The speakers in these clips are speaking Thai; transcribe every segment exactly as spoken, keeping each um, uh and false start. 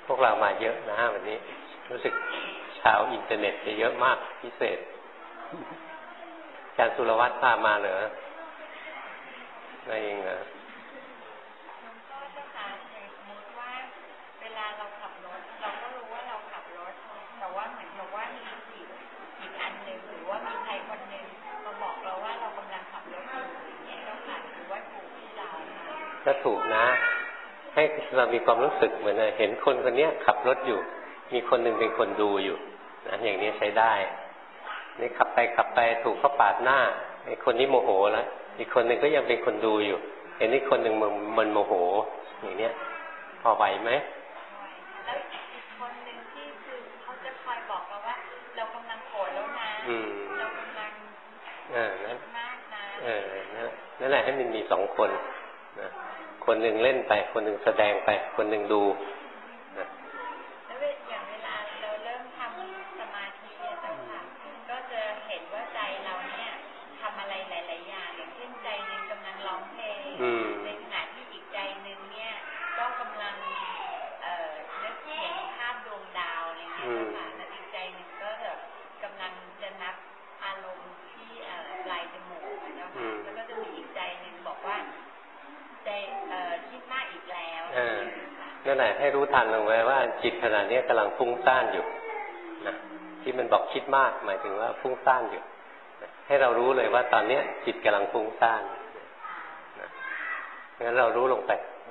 พวกเรามาเยอะนะวันนี้รู้สึกชาวอินเทอร์เน็ตจะเยอะมากพิเศษอาจารย์สุรวัตรพามาเหรอไม่เองเหรอก็เจ้าค่ะสมมติว่าเวลาเราขับรถเราก็รู้ว่าเราขับรถแต่ว่าเหมือนกับว่ามีจิตจิตอันหนึ่งหรือว่ามีใครคนหนึ่งมาบอกเราว่าเรากำลังขับรถอยู่อย่างเงี้ยเจ้าค่ะถือว่าถูกที่เราก็ถูกนะให้เรามีความรู้สึกเหมือนเห็นคนคนนี้ขับรถอยู่มีคนหนึ่งเป็นคนดูอยู่นะอย่างนี้ใช้ได้นี่ขับไปขับไปถูกเขาปาดหน้าไอ้คนนี้โมโหแล้วอีกคนหนึ่งก็ยังเป็นคนดูอยู่เห็นนี่คนหนึ่งมันมันโมโหอย่างเนี้ยพอไหวไหมแล้วอีกคนหนึ่งที่คือเขาจะคอยบอกเราว่าเรากำลังโกรธแล้วนะเรากำลังเออนั่นมากนะเออนั่นแหละให้มันมีสองคนนะคนหนึ่งเล่นไปคนหนึ่งแสดงไปคนหนึ่งดูนะแล้วอย่างเวลาเราเริ่มทำสมาธิอะจ้ะค่ะก็จะเห็นว่าใจเราเนี่ยทำอะไรหลายๆอย่างอย่างเช่นใจหนึ่งกำลังร้องเพลงในขณะที่อีกใจหนึ่งเนี่ยก็กำลังเอ่อนึกเห็นภาพดวงดาวอะไรเงี้ยค่ะแล้วอีกใจหนึ่งก็แบบกำลังจะนับอารมณ์ที่เอ่อปลายจมูกนะค่ะแล้วก็จะมีอีกใจหนึ่งบอกว่าใจเอ่อคิดมากอีกแล้วนั่นแหละให้รู้ทันลงไว้ว่าจิตขณะนี้กำลังฟุ้งซ่านอยู่นะที่มันบอกคิดมากหมายถึงว่าฟุ้งซ่านอยู่ให้เรารู้เลยว่าตอนนี้จิตกำลังฟุ้งซ่านนะงั้นเรารู้ลงไป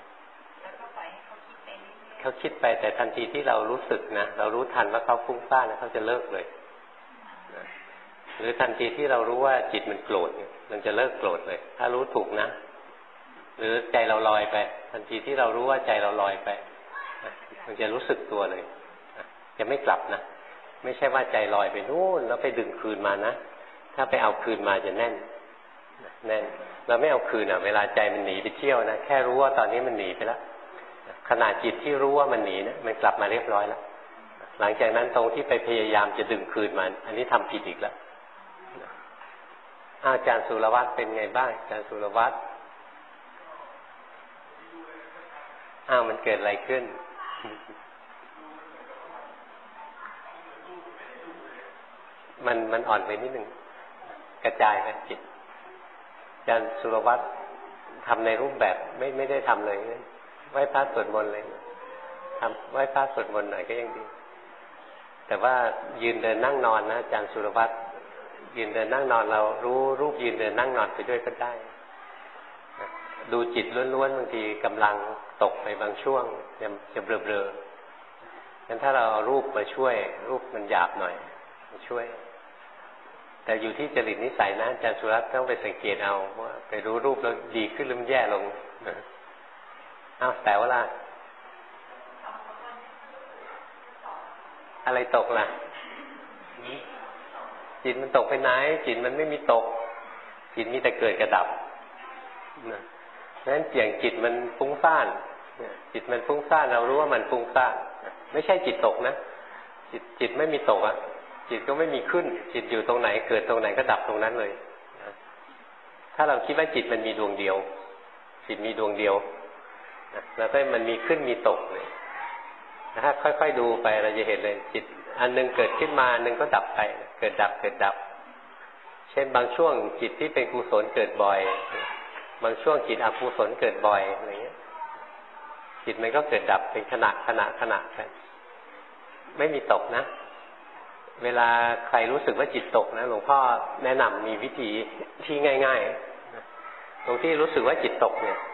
เขาคิดไปแต่ทันทีที่เรารู้สึกนะเรารู้ทันว่าเขาฟุ้งซ่านเขาจะเลิกเลยนะหรือทันทีที่เรารู้ว่าจิตมันโกรธมันจะเลิกโกรธเลยถ้ารู้ถูกนะหรือใจเราลอยไปทันทีที่เรารู้ว่าใจเราลอยไปมันจะรู้สึกตัวเลยจะไม่กลับนะไม่ใช่ว่าใจลอยไปนู่นแล้วไปดึงคืนมานะถ้าไปเอาคืนมาจะแน่นแน่นเราไม่เอาคืนอ่ะเวลาใจมันหนีไปเที่ยวนะแค่รู้ว่าตอนนี้มันหนีไปแล้วขณะจิตที่รู้ว่ามันหนีนะมันกลับมาเรียบร้อยแล้วหลังจากนั้นตรงที่ไปพยายามจะดึงคืนมันอันนี้ทำผิดอีกแล้วอาจารย์สุรวัตรเป็นไงบ้างอาจารย์สุรวัตรอ้าวมันเกิดอะไรขึ้นมันมันอ่อนไปนิดหนึ่งกระจายไปจิตอาจารย์สุรวัตรทำในรูปแบบไม่ไม่ได้ทำเลยไหว้พระสวดมนต์เลยทำไหว้พระสวดมนต์หน่อยก็ยังดีแต่ว่ายืนเดินนั่งนอนนะอาจารย์สุรวัตรยืนเดินนั่งนอนเรารู้รูปยืนเดินนั่งนอนไปด้วยก็ได้ดูจิตล้วนๆบางทีกำลังตกไปบางช่วงจะจะเบลอๆงั้นถ้าเราเอารูปมาช่วยรูปมันหยาบหน่อยมาช่วยแต่อยู่ที่จริตนิสัยนะอาจารย์สุรัตน์ต้องไปสังเกตเอาว่าไปรู้รูปแล้วดีขึ้นหรือแย่ลงอ้าวแต่ว่าล่ะอะไรตกล่ะจิตมันตกไปไหนจิตมันไม่มีตกจิตมีแต่เกิดกับดับนะเพราะฉะนั้นอย่างจิตมันฟุ้งซ่านจิตมันฟุ้งซ่านเรารู้ว่ามันฟุ้งซ่านไม่ใช่จิตตกนะจิตจิตไม่มีตกอ่ะจิตก็ไม่มีขึ้นจิตอยู่ตรงไหนเกิดตรงไหนก็ดับตรงนั้นเลยถ้าเราคิดว่าจิตมันมีดวงเดียวจิตมีดวงเดียวแล้วก็มันมีขึ้นมีตกเลยถ้าค่อยๆดูไปเราจะเห็นเลยจิตอันนึงเกิดขึ้นมาอันนึงก็ดับไปเกิดดับเกิดดับเช่นบางช่วงจิตที่เป็นกุศลเกิดบ่อยบางช่วงจิตอกุศลเกิดบ่อยอะไรเงี้ยจิตมันก็เกิดดับเป็นขณะขณะขณะไปไม่มีตกนะเวลาใครรู้สึกว่าจิตตกนะหลวงพ่อแนะนำมีวิธีที่ง่ายๆตรงที่รู้สึกว่าจิตตกเนี่ย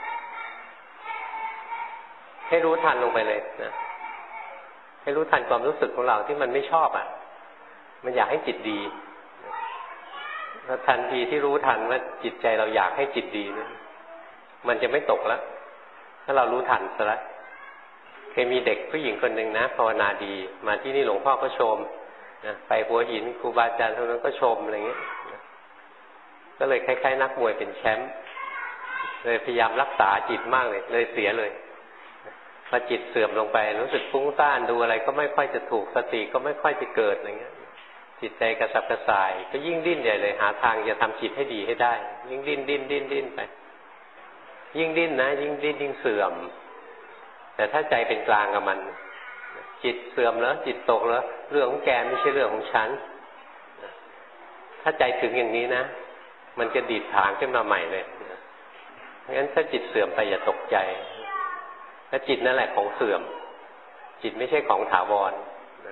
ให้รู้ทันลงไปเลยนะให้รู้ทันความรู้สึกของเราที่มันไม่ชอบอ่ะมันอยากให้จิตดีแล้วทันทีที่รู้ทันว่าจิตใจเราอยากให้จิตดีนะมันจะไม่ตกแล้วถ้าเรารู้ทันซะแล้วเคยมีเด็กผู้หญิงคนหนึ่งนะภาวนาดีมาที่นี่หลวงพ่อก็ชมนะไปหัวหินครูบาอาจารย์ทุกนั้นก็ชมอะไรเงี้ยก็เลยคล้ายๆนักมวยเป็นแชมป์เลยพยายามรักษาจิตมากเลยเลยเสียเลยพอจิตเสื่อมลงไปรู้สึกฟุ้งซ่านดูอะไรก็ไม่ค่อยจะถูกสติก็ไม่ค่อยจะเกิดอะไรเงี้ยจิตใจกระสับกระส่ายก็ยิ่งดิ้นใหญ่เลยหาทางจะทำจิตให้ดีให้ได้ยิ่งดิ้นดิ้นดิ้นดิ้นไปยิ่งดิ้นนะยิ่งดิ้นยิ่งเสื่อมแต่ถ้าใจเป็นกลางกับมันจิตเสื่อมแล้วจิตตกแล้วเรื่องของแกไม่ใช่เรื่องของฉันถ้าใจถึงอย่างนี้นะมันจะดีดถางขึ้นมาใหม่เลยเพราะฉะนั้นถ้าจิตเสื่อมไปอย่าตกใจถ้าจิตนั่นแหละของเสื่อมจิตไม่ใช่ของถาวร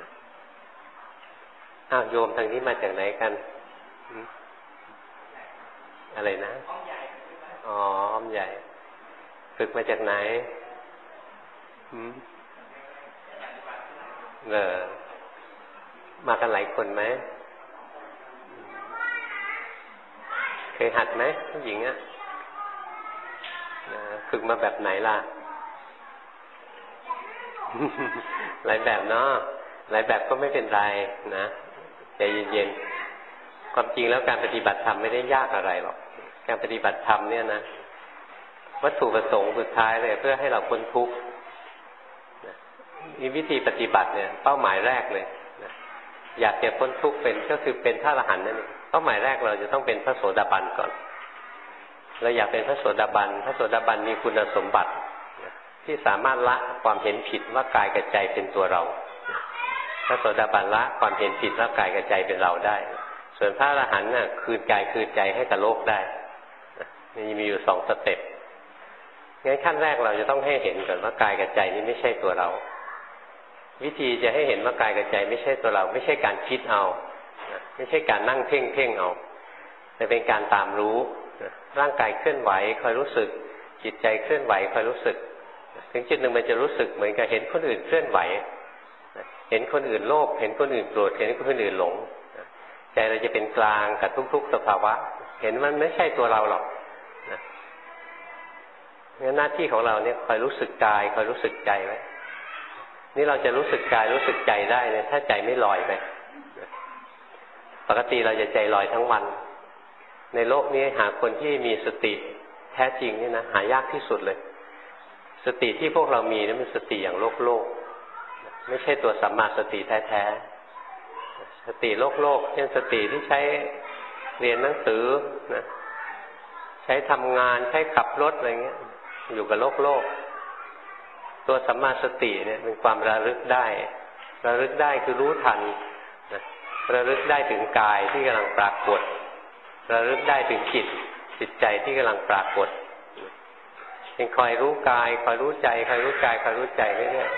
อ้าวโยมทางนี้มาจากไหนกันอะไรนะอ๋ออ้อมใหญ่ฝึกมาจากไหนเออมากันหลายคนไหมเคยหัดไหมผู้หญิงอ่ะฝึกมาแบบไหนล่ะ หลายแบบเนาะหลายแบบก็ไม่เป็นไรนะใจเย็นๆความจริงแล้วการปฏิบัติธรรมไม่ได้ยากอะไรหรอกการปฏิบัติธรรมเนี่ยนะวัตถุประสงค์สุดท้ายเลยเพื่อให้เราพ้นทุกข์มีวิธีปฏิบัติเนี่ยเป้าหมายแรกเลยนะอยากจะพ้นทุกข์เป็นก็คือเป็นพระอรหันต์นั่นเองเป้าหมายแรกเราจะต้องเป็นพระโสดาบันก่อนเราอยากเป็นพระโสดาบันพระโสดาบันมีคุณสมบัติที่สามารถละความเห็นผิดว่ากายกับใจเป็นตัวเราพระโสดาบันละความเห็นผิดว่ากายกับใจเป็นเราได้ส่วนพระอรหันต์น่ะคืนกายคืนใจให้กับโลกได้นี่มีอยู่สองสเต็ปงั้นขั้นแรกเราจะต้องให้เห็นก่อนว่ากายกับใจนี้ไม่ใช่ตัวเราวิธีจะให้เห็นว่ากายกับใจไม่ใช่ตัวเราไม่ใช่การคิดเอาไม่ใช่การนั่งเพ่งเพ่งเอาแต่เป็นการตามรู้ร่างกายเคลื่อนไหวคอยรู้สึกจิตใจเคลื่อนไหวคอยรู้สึกถึงจุดหนึ่งมันจะรู้สึกเหมือนกับเห็นคนอื่นเคลื่อนไหวเห็นคนอื่นโลภเห็นคนอื่นโกรธเห็นคนอื่นหลงใจเราจะเป็นกลางกับทุกๆสภาวะเห็นมันไม่ใช่ตัวเราหรอกงั้นหน้าที่ของเราเนี่ยคอยรู้สึกกายคอยรู้สึกใจไว้นี่เราจะรู้สึกกายรู้สึกใจได้เนี่ยถ้าใจไม่ลอยไปปกติเราจะใจลอยทั้งวันในโลกนี้หาคนที่มีสติแท้จริงนี่นะหายากที่สุดเลยสติที่พวกเรามีนั้นเป็นสติอย่างโลกโลกไม่ใช่ตัวสัมมาสติแท้ๆสติโลกโลกเช่นสติที่ใช้เรียนหนังสือนะใช้ทำงานใช้ขับรถอะไรเงี้ยอยู่กับโลกโลกตัวสัมมาสติเนี่ยเป็นความระลึกได้ระลึกได้คือรู้ทันนะระลึกได้ถึงกายที่กำลังปรากฏระลึกได้ถึงจิตจิตใจที่กำลังปรากฏเป็นคอยรู้กายคอยรู้ใจคอยรู้กายคอยรู้ใจเรื่อย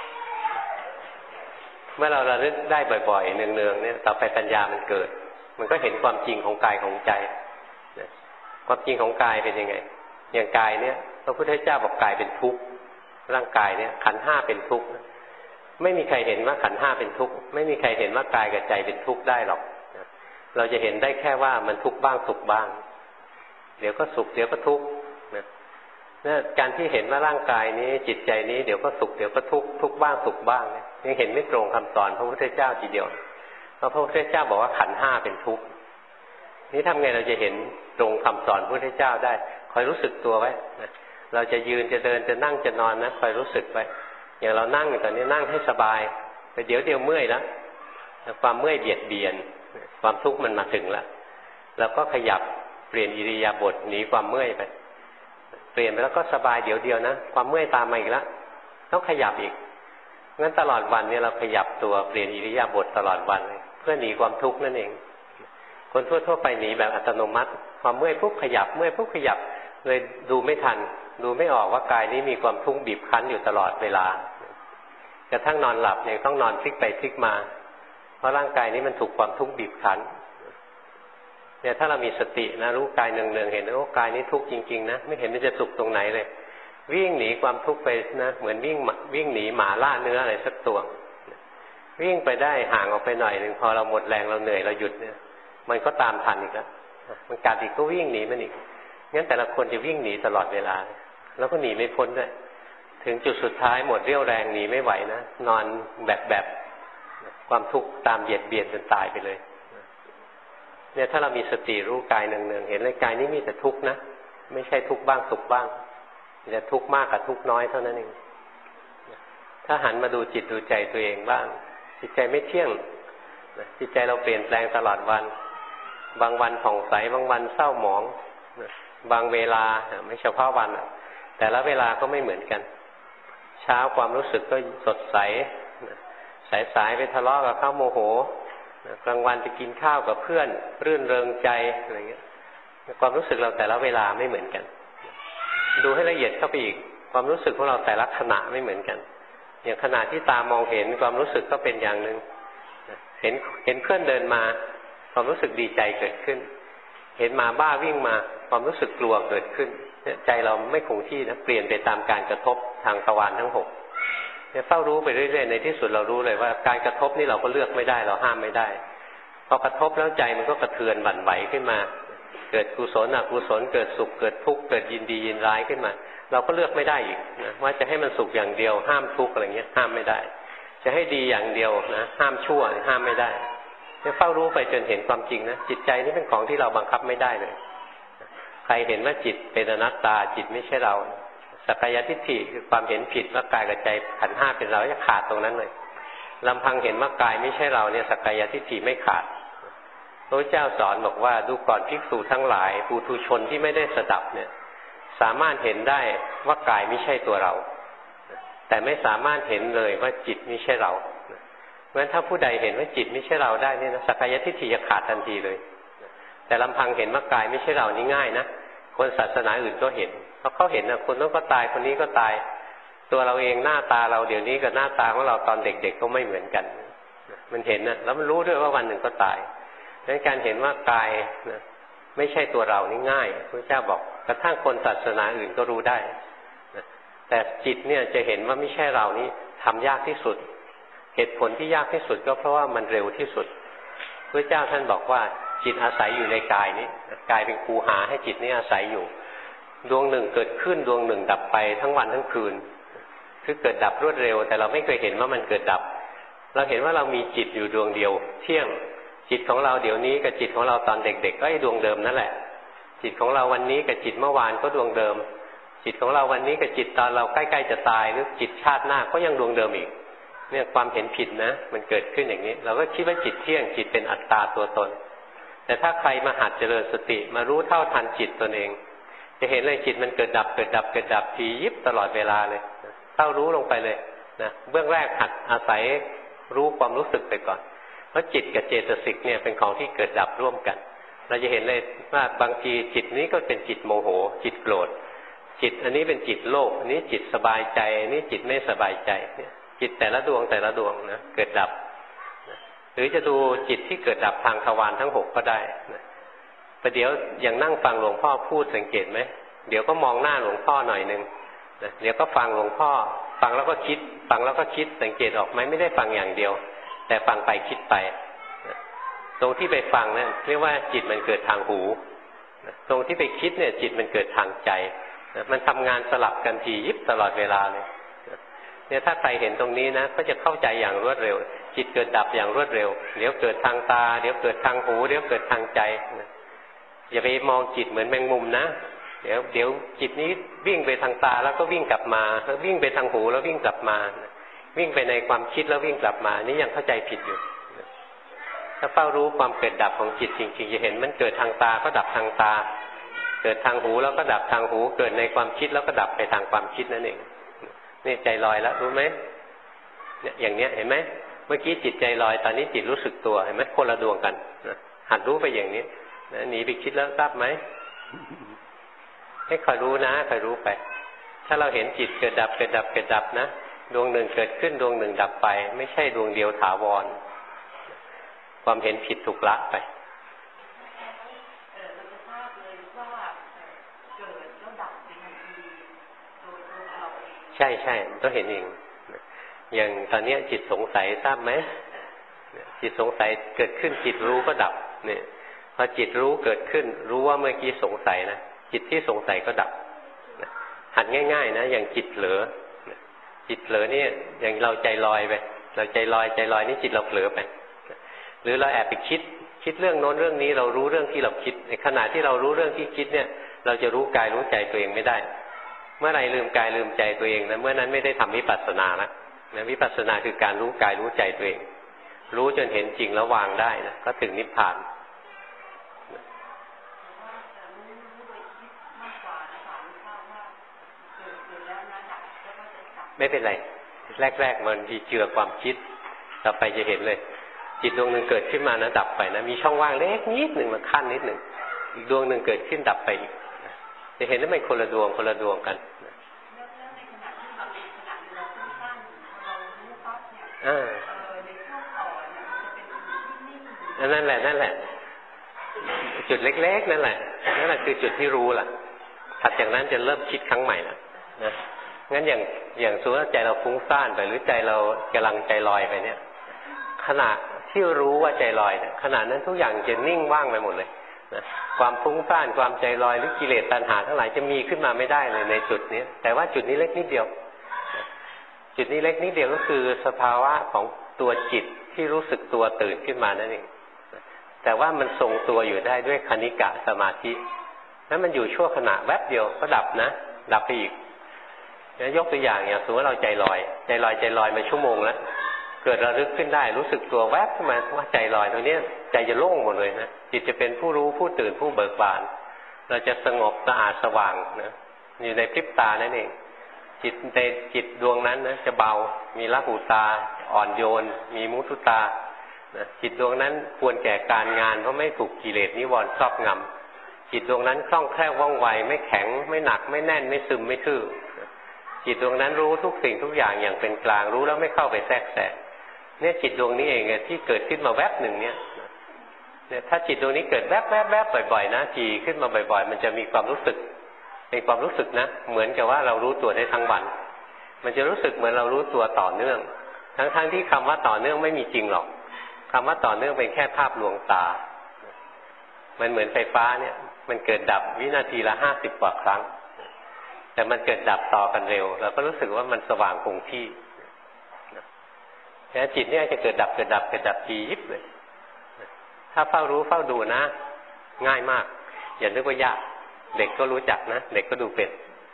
ๆเมื่อเราระลึกได้บ่อยๆเนืองๆเนี่ยต่อไปปัญญามันเกิดมันก็เห็นความจริงของกายของใจความจริงของกายเป็นยังไงอย่างกายเนี่ยพระพุทธเจ้าบอกกายเป็นทุกข์ร่างกายเนี่ยขันธ์ห้าเป็นทุกข์ไม่มีใครเห็นว่าขันธ์ห้าเป็นทุกข์ไม่มีใครเห็นว่ากายกับใจเป็นทุกข์ได้หรอกเราจะเห็นได้แค่ว่ามันทุกข์บ้างสุขบ้างเดี๋ยวก็สุขเดี๋ยวก็ทุกข์นะเนี่ยการที่เห็นว่าร่างกายนี้จิตใจนี้เดี๋ยวก็สุขเดี๋ยวก็ทุกข์ทุกข์บ้างสุขบ้างเนี่ยยังเห็นไม่ตรงคำสอนพระพุทธเจ้าทีเดียวเพราะพระพุทธเจ้าบอกว่าขันธ์ห้าเป็นทุกข์นี่ทำไงเราจะเห็นตรงคำสอนพระพุทธเจ้าได้คอยรู้สึกตัวไว้นะเราจะยืนจะเดินจะนั่งจะนอนนะคอยรู้สึกไว้อย่างเรานั่งอยู่ตอนนี้นั่งให้สบายไปเดี๋ยวเดียวเมื่อยแล้วความเมื่อยเบียดเบียนความทุกข์มันมาถึงแล้วเราก็ขยับเปลี่ยนอิริยาบถหนีความเมื่อยไปเปลี่ยนไปแล้วก็สบายเดี๋ยวเดียวนะความเมื่อยตามมาอีกแล้วต้องขยับอีกงั้นตลอดวันเนี่ยเราขยับตัวเปลี่ยนอิริยาบถตลอดวันเพื่อหนีความทุกข์นั่นเองคนทั่วๆไปหนีแบบอัตโนมัติความเมื่อยปุ๊บขยับเมื่อยปุ๊บขยับเลยดูไม่ทันดูไม่ออกว่ากายนี้มีความทุกข์บีบคั้นอยู่ตลอดเวลากระทั่งนอนหลับยังต้องนอนพลิกไปพลิกมาเพราะร่างกายนี้มันถูกความทุกข์บีบคั้นเนี่ยถ้าเรามีสตินะรู้กายเนืองๆเห็นว่ากายนี้ทุกข์จริงๆนะไม่เห็นมันจะสุขตรงไหนเลยวิ่งหนีความทุกข์ไปนะเหมือนวิ่งวิ่งหนีหมาล่าเนื้ออะไรสักตัววิ่งไปได้ห่างออกไปหน่อยหนึ่งพอเราหมดแรงเราเหนื่อยเราหยุดเนี่ยมันก็ตามทันอีกแล้วมันกัดอีกก็วิ่งหนีมันอีกงั้นแต่ละคนจะวิ่งหนีตลอดเวลาแล้วก็หนีไม่พ้นด้วยถึงจุดสุดท้ายหมดเรี่ยวแรงหนีไม่ไหวนะนอนแบบแบบความทุกข์ตามเบียดเบียนจนตายไปเลยเนี่ยถ้าเรามีสติรู้กายเนืองๆเห็นเลยกายนี้มีแต่ทุกข์นะไม่ใช่ทุกข์บ้างสุขบ้างมีแต่ทุกข์มากกับทุกข์น้อยเท่านั้นเองถ้าหันมาดูจิตดูใจตัวเองบ้างจิตใจไม่เที่ยงจิตใจเราเปลี่ยนแปลงตลอดวันบางวันผ่องใสบางวันเศร้าหมองบางเวลาไม่เฉพาะวันแต่ละเวลาก็ไม่เหมือนกันเช้าความรู้สึกก็สดใสสายๆไปทะเลาะกับเขาโมโหกลางวันไปกินข้าวกับเพื่อนรื่นเริงใจอะไรเงี้ยความรู้สึกเราแต่ละเวลาไม่เหมือนกันดูให้ละเอียดเข้าไปอีกความรู้สึกของเราแต่ละขณะไม่เหมือนกันอย่างขณะที่ตามองเห็นความรู้สึกก็เป็นอย่างหนึ่งเห็นเห็นเพื่อนเดินมาความรู้สึกดีใจเกิดขึ้นเห็นหมาบ้าวิ่งมาความรู้สึกกลัวเกิดขึ้นใจเราไม่คงที่นะเปลี่ยนไปตามการกระทบทางทวารทั้งหกเนี่ยเฝ้ารู้ไปเรื่อยๆในที่สุดเรารู้เลยว่าการกระทบนี่เราก็เลือกไม่ได้เราห้ามไม่ได้พอกระทบแล้วใจมันก็กระเทือนบั่นไหวขึ้นมาเกิดกุศลอกุศลเกิดสุขเกิดทุกข์เกิดยินดียินร้ายขึ้นมาเราก็เลือกไม่ได้อีกนะว่าจะให้มันสุขอย่างเดียวห้ามทุกข์อะไรเงี้ยห้ามไม่ได้จะให้ดีอย่างเดียวนะห้ามชั่วห้ามไม่ได้เนี่ยเฝ้ารู้ไปจนเห็นความจริงนะจิตใจนี่เป็นของที่เราบังคับไม่ได้เลยใครเห็นว่าจิตเป็นอนัตตาจิตไม่ใช่เราสักกายทิฏฐิคือความเห็นผิดว่ากายกับใจขันธ์ห้าเป็นเราจะขาดตรงนั้นเลยลำพังเห็นว่ากายไม่ใช่เราเนี่ยสักกายทิฏฐิไม่ขาดพระเจ้าสอนบอกว่าดูก่อนภิกษุทั้งหลายปุถุชนที่ไม่ได้สดับเนี่ยสามารถเห็นได้ว่ากายไม่ใช่ตัวเราแต่ไม่สามารถเห็นเลยว่าจิตไม่ใช่เราเพราะฉะนั้นถ้าผู้ใดเห็นว่าจิตไม่ใช่เราได้เนี่ยสักกายทิฏฐิจะขาดทันทีเลยแต่ลำพังเห็นว่ากายไม่ใช่เรานี่ง่ายนะคนศาสนาอื่นก็เห็นเพราะเขาเห็นนะคนนั้นก็ตายคนนี้ก็ตายตัวเราเองหน้าตาเราเดี๋ยวนี้กับหน้าตาของเราตอนเด็กๆก็ไม่เหมือนกันมันเห็นนะแล้วมันรู้ด้วยว่าวันหนึ่งก็ตายดังนั้นการเห็นว่ากายนะไม่ใช่ตัวเรานี่ง่ายพระเจ้าบอกกระทั่งคนศาสนาอื่นก็รู้ได้นะแต่จิตเนี่ยจะเห็นว่าไม่ใช่เรานี่ทำยากที่สุดเหตุผลที่ยากที่สุดก็เพราะว่ามันเร็วที่สุดพระเจ้าท่านบอกว่าจิตอาศัยอยู่ในกายนี้กายเป็นคูหาให้จิตนี้อาศัยอยู่ดวงหนึ่งเกิดขึ้นดวงหนึ่งดับไปทั้งวันทั้งคืนคือเกิดดับรวดเร็วแต่เราไม่เคยเห็นว่ามันเกิดดับเราเห็นว่าเรามีจิตอยู่ดวงเดียวเที่ยงจิตของเราเดี๋ยวนี้กับจิตของเราตอนเด็กๆก็ไอ้ดวงเดิมนั่นแหละจิตของเราวันนี้กับจิตเมื่อวานก็ดวงเดิมจิตของเราวันนี้กับจิตตอนเราใกล้ๆจะตายหรือจิตชาติหน้าก็ยังดวงเดิมอีกเนี่ยความเห็นผิดนะมันเกิดขึ้นอย่างนี้เราก็คิดว่าจิตเที่ยงจิตเป็นอัตตาตัวตนแต่ถ้าใครมาหัดเจริญสติมารู้เท่าทันจิตตนเองจะเห็นเลยจิตมันเกิดดับเกิดดับเกิดดับทียิบตลอดเวลาเลยเข้ารู้ลงไปเลยนะเบื้องแรกหัดอาศัยรู้ความรู้สึกไปก่อนเพราะจิตกับเจตสิกเนี่ยเป็นของที่เกิดดับร่วมกันเราจะเห็นเลยว่าบางทีจิตนี้ก็เป็นจิตโมโหจิตโกรธจิตอันนี้เป็นจิตโลภอันนี้จิตสบายใจอันนี้จิตไม่สบายใจเนี่ยจิตแต่ละดวงแต่ละดวงนะเกิดดับหรือจะดูจิตที่เกิดดับทางทวารทั้งหกก็ได้นะประเดี๋ยวอย่างนั่งฟังหลวงพ่อพูดสังเกตไหมเดี๋ยวก็มองหน้าหลวงพ่อหน่อยนึงนะเดี๋ยวก็ฟังหลวงพ่อฟังแล้วก็คิดฟังแล้วก็คิดสังเกตออกไหมไม่ได้ฟังอย่างเดียวแต่ฟังไปคิดไปนะตรงที่ไปฟังนั่นเรียกว่าจิตมันเกิดทางหูนะตรงที่ไปคิดเนี่ยจิตมันเกิดทางใจนะมันทำงานสลับกันทียิบตลอดเวลาเลยเนี่ยถ้าใครเห็นตรงนี้นะก็จะเข้าใจอย่างรวดเร็วจิตเกิดดับอย่างรวดเร็วเดี๋ยวเกิดทางตาเดี๋ยวเกิดทางหูเดี๋ยวเกิดทางใจนะอย่าไปมองจิตเหมือนแมงมุมนะเดี๋ยวเดี๋ยวจิตนี้วิ่งไปทางตาแล้วก็วิ่งกลับมาแล้ววิ่งไปทางหูแล้ววิ่งกลับมาวิ่งไปในความคิดแล้ววิ่งกลับมานี่ยังเข้าใจผิดอยู่ถ้าเฝ้ารู้ความเกิดดับของจิตจริงๆจะเห็นมันเกิดทางตาก็ดับทางตาเกิดทางหูแล้วก็ดับทางหูเกิดในความคิดแล้วก็ดับไปทางความคิดนั่นเองนี่ใจลอยแล้วรู้ไหมเนี่ยอย่างเนี้ยเห็นไหมเมื่อกี้จิตใจลอยตอนนี้จิตรู้สึกตัวเห็นไหมคนละดวงกันหัดรู้ไปอย่างนี้นะหนีไปคิดแล้วทราบไหมให้คอยรู้นะคอยรู้ไปถ้าเราเห็นจิตเกิดดับเกิดดับเกิดดับนะดวงหนึ่งเกิดขึ้นดวงหนึ่งดับไปไม่ใช่ดวงเดียวถาวรความเห็นผิดถูกละไปใช่ใช่ต้องเห็นเองอย่างตอนนี้จิตสงสัยทราบไหมจิตสงสัยเกิดขึ้นจิตรู้ก็ดับเนี่ยพอจิตรู้เกิดขึ้นรู้ว่าเมื่อกี้สงสัยนะจิตที่สงสัยก็ดับหัดง่ายๆนะอย่างจิตเผลอจิตเผลอนี่อย่างเราใจลอยไปเราใจลอยใจลอยนี่จิตเราเผลอไปหรือเราแอบไปคิดคิดเรื่องโน้นเรื่องนี้เรารู้เรื่องที่เราคิดในขณะที่เรารู้เรื่องที่คิดเนี่ยเราจะรู้กายรู้ใจตัวเองไม่ได้เมื่อไรลืมกายลืมใจตัวเองนะเมื่อนั้นไม่ได้ทำวิปัสสนาแล้วนะวิปัสสนาคือการรู้กายรู้ใจตัวเองรู้จนเห็นจริงแล้ววางได้นะก็ถึงนิพพานไม่เป็นไรแรกๆมันทีเจือความคิดต่อไปจะเห็นเลยจิตดวงหนึ่งเกิดขึ้นมานะดับไปนะมีช่องว่างเล็กนิดหนึ่งมาขั้นนิดหนึ่งอีกดวงหนึ่งเกิดขึ้นดับไปอีกจะเห็นว่ามันคนละดวงคนละดวงกันอ่านั่นแหละนั่นแหละจุดเล็กๆนั่นแหละนั่นแหละคือจุดที่รู้ล่ะถัดจากนั้นจะเริ่มคิดครั้งใหม่ละนะงั้นอย่างอย่างสมมติว่าใจเราฟุ้งซ่านไปหรือใจเรากำลังใจลอยไปเนี่ยขณะที่รู้ว่าใจลอยเนี่ยขณะนั้นทุกอย่างจะนิ่งว่างไปหมดเลยนะความฟุ้งซ่านความใจลอยหรือกิเลสตัณหาทั้งหลายจะมีขึ้นมาไม่ได้เลยในจุดนี้แต่ว่าจุดนี้เล็กนิดเดียวจุดนี้เล็กนิดเดียวก็คือสภาวะของตัวจิตที่รู้สึกตัวตื่นขึ้นมานั่นเองแต่ว่ามันทรงตัวอยู่ได้ด้วยคณิกะสมาธินั้นมันอยู่ชั่วขณะแวบเดียวก็ดับนะดับไปอีกยกตัวอย่างอย่างสมมติว่าเราใจลอยใจลอยใจลอยมาชั่วโมงแล้วเกิดระลึกขึ้นได้รู้สึกตัวแวบขึ้นมาว่าใจลอยตรงนี้ใจจะโล่งหมดเลยนะจิตจะเป็นผู้รู้ผู้ตื่นผู้เบิกบานเราจะสงบสะอาดสว่างนะอยู่ในพริบตานั่นเองจิตในจิตดวงนั้นนะจะเบามีละหูตาอ่อนโยนมีมุทุตานะจิตดวงนั้นควรแก่การงานเพราะไม่ถูกกิเลสนิวรณ์ครอบงำจิตดวงนั้นคล่องแคล่วว่องไวไม่แข็งไม่หนักไม่แน่นไม่ซึมไม่ทื่อจิตดวงนั้นรู้ทุกสิ่งทุกอย่างอย่างเป็นกลางรู้แล้วไม่เข้าไปแทรกแซงเนี่ยจิตดวงนี้เองที่เกิดขึ้นมาแวบหนึ่งเนี่ยเนี่ยถ้าจิตดวงนี้เกิดแวบแวบแวบบ่อยๆนะทีขึ้นมาบ่อยๆมันจะมีความรู้สึกเป็นความรู้สึกนะเหมือนกับว่าเรารู้ตัวได้ทั้งวันมันจะรู้สึกเหมือนเรารู้ตัวต่อเนื่องทั้งๆ ท, ที่คำว่าต่อเนื่องไม่มีจริงหรอกคำว่าต่อเนื่องเป็นแค่ภาพลวงตามันเหมือนไฟฟ้าเนี่ยมันเกิดดับวินาทีละห้าสิบกว่าครั้งแต่มันเกิดดับต่อกันเร็วเราก็รู้สึกว่ามันสว่างคงที่แต่จิตเนี่ยจะเกิดดับเกิดดับเกิดดับทียิบเลยถ้าเฝ้ารู้เฝ้าดูนะง่ายมากอย่านึกว่ายากเด็กก็รู้จักนะเด็กก็ดูเป็น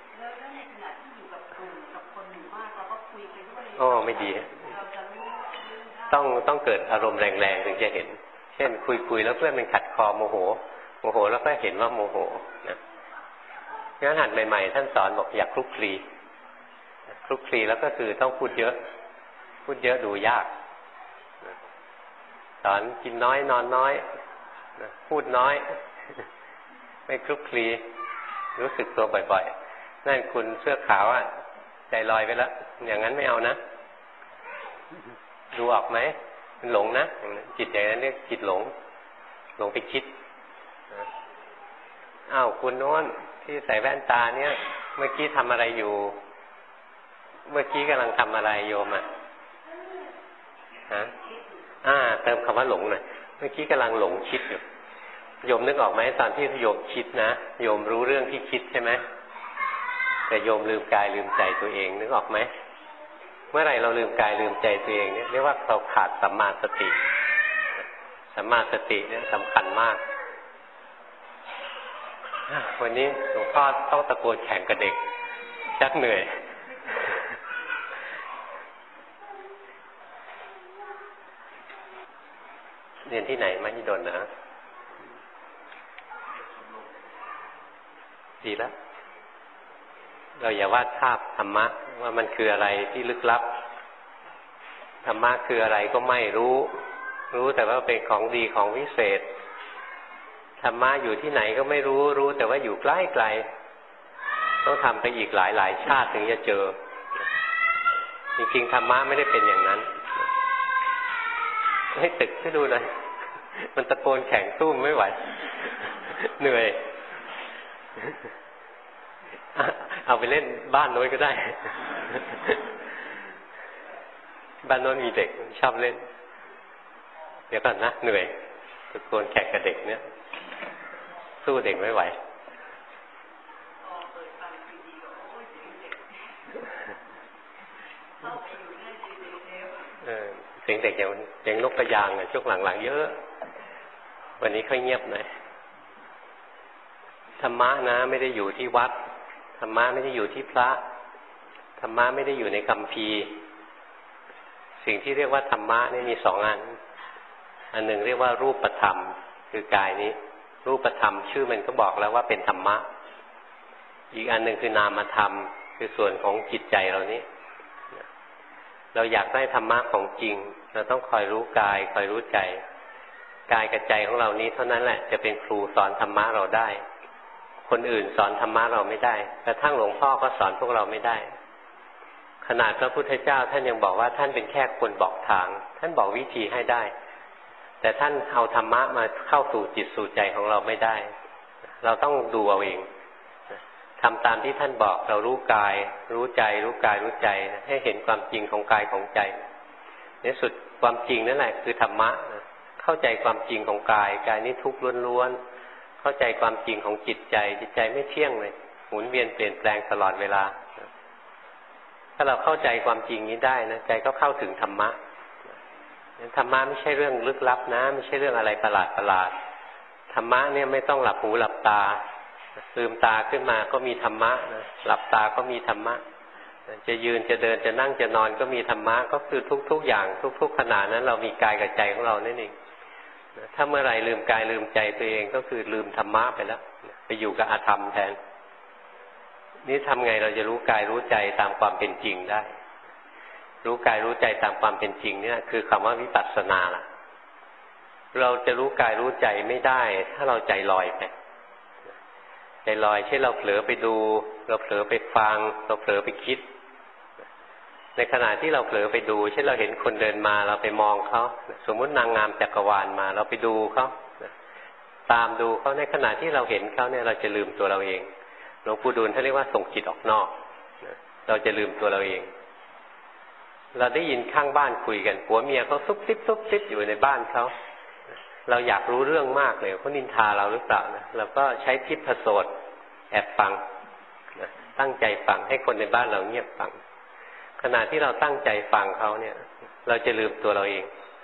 โอ้ไม่ดีต้องต้องเกิดอารมณ์แรงๆถึงจะเห็นเช่นคุยๆแล้วเพื่อนมันขัดคอโมโหโมโหแล้วก็เห็นว่าโมโหนะงั้นหัดใหม่ๆท่านสอนบอกอยากคลุกคลีคลุกคลีแล้วก็คือต้องพูดเยอะพูดเยอะดูยากสอนกินน้อยนอนน้อยพูดน้อยไม่คลุกคลีรู้สึกตัวบ่อยๆนั่นคุณเสื้อขาวอ่ะใจลอยไปแล้วอย่างนั้นไม่เอานะดูออกไหมมันหลงนะจิตอย่างนั้นเรียกจิตหลงหลงไปคิดอ้าวคุณโน้นที่ใส่แว่นตาเนี่ยเมื่อกี้ทำอะไรอยู่เมื่อกี้กำลังทำอะไรโยมอ่ะฮะอ่าเติมคำว่าหลงหน่อยเมื่อกี้กำลังหลงคิดอยู่โยมนึกออกไหมตอนที่โยมคิดนะโยมรู้เรื่องที่คิดใช่ไหมแต่โยมลืมกายลืมใจตัวเองนึกออกไหมเมื่อไหร่เราลืมกายลืมใจตัวเองเนี่ยเรียกว่าเราขาดสัมมาสติสัมมาสติเนี่ยสำคัญมากวันนี้หลวงพ่อต้องตะโกนแข่งกับเด็กชักเหนื่อยเรียนที่ไหนมหิดลนะดีแล้วเราอย่าวาดภาพธรรมะว่ามันคืออะไรที่ลึกลับธรรมะคืออะไรก็ไม่รู้รู้แต่ว่าเป็นของดีของวิเศษธรรมะอยู่ที่ไหนก็ไม่รู้รู้แต่ว่าอยู่ใกล้ไกลต้องทำไปอีกหลายหลายชาติถึงจะเจอจริงๆธรรมะไม่ได้เป็นอย่างนั้นให้ตึกให้ดูหน่อยมันตะโกนแข่งสู้ไม่ไหวเหนื่อยเอาไปเล่นบ้านโน้นก็ได้บ้านโน้นมีเด็กชอบเล่นเดี๋ยวก่อนนะเหนื่อยตะโกนแข่งกับเด็กเนี่ยสู้เด็กไม่ไหวเออเสียงเด็กอย่างอย่างนกกระยางช่วงหลังๆเยอะวันนี้ค่อยเงียบหน่อยธรรมะนะไม่ได้อยู่ที่วัดธรรมะไม่ได้อยู่ที่พระธรรมะไม่ได้อยู่ในคัมภีร์สิ่งที่เรียกว่าธรรมะนี่มีสองอันอันหนึ่งเรียกว่ารูปธรรมคือกายนี้รูปธรรมชื่อมันก็บอกแล้วว่าเป็นธรรมะอีกอันหนึ่งคือนามธรรมคือส่วนของจิตใจเรานี้เราอยากได้ธรรมะของจริงเราต้องคอยรู้กายคอยรู้ใจกายกับใจของเรานี้เท่านั้นแหละจะเป็นครูสอนธรรมะเราได้คนอื่นสอนธรรมะเราไม่ได้กระทั่งหลวงพ่อก็สอนพวกเราไม่ได้ขนาดพระพุทธเจ้าท่านยังบอกว่าท่านเป็นแค่คนบอกทางท่านบอกวิธีให้ได้แต่ท่านเอาธรรมะมาเข้าสู่จิตสู่ใจของเราไม่ได้เราต้องดูเอาเองทำตามที่ท่านบอกเรารู้กายรู้ใจรู้กายรู้ใจให้เห็นความจริงของกายของใจในสุดความจริงนั่นแหละคือธรรมะเข้าใจความจริงของกายกายนี้ทุกข์ล้วนๆเข้าใจความจริงของจิตใจจิตใจไม่เที่ยงเลยหมุนเวียนเปลี่ยนแปลงตลอดเวลาถ้าเราเข้าใจความจริงนี้ได้นะใจก็เข้าถึงธรรมะธรรมะไม่ใช่เรื่องลึกลับนะไม่ใช่เรื่องอะไรประหลาดประหลาดธรรมะเนี่ยไม่ต้องหลับหูหลับตาลืมตาขึ้นมาก็มีธรรมะนะหลับตาก็มีธรรมะจะยืนจะเดินจะนั่งจะนอนก็มีธรรมะก็คือทุกๆอย่างทุกๆขณะนั้นเรามีกายกับใจของเรานั่นเองถ้าเมื่อไหร่ลืมกายลืมใจตัวเองก็คือลืมธรรมะไปแล้วไปอยู่กับอาธรรมแทนนี่ทำไงเราจะรู้กายรู้ใจตามความเป็นจริงได้รู้กายรู้ใจตามความเป็นจริงเนี่ยคือคำว่าวิปัสสนาล่ะเราจะรู้กายรู้ใจไม่ได้ถ้าเราใจลอยไปใจลอยเช่นเราเผลอไปดูเราเผลอไปฟังเราเผลอไปคิดในขณะที่เราเผลอไปดูเช่นเราเห็นคนเดินมาเราไปมองเขาสมมุตินางงามจักรวาลมาเราไปดูเขาตามดูเขาในขณะที่เราเห็นเขาเนี่ยเราจะลืมตัวเราเองหลวงปู่ดูลท่านเรียกว่าส่งจิตออกนอกเราจะลืมตัวเราเองเราได้ยินข้างบ้านคุยกันผัวเมียเขาซุบซิบซุบซิบอยู่ในบ้านเขาเราอยากรู้เรื่องมากเลยเขานินทาเราหรือเปล่านะเราก็ใช้ทิพโสตแอบฟังนะตั้งใจฟังให้คนในบ้านเราเงียบฟังขณะที่เราตั้งใจฟังเขาเนี่ยเราจะลืมตัวเราเอง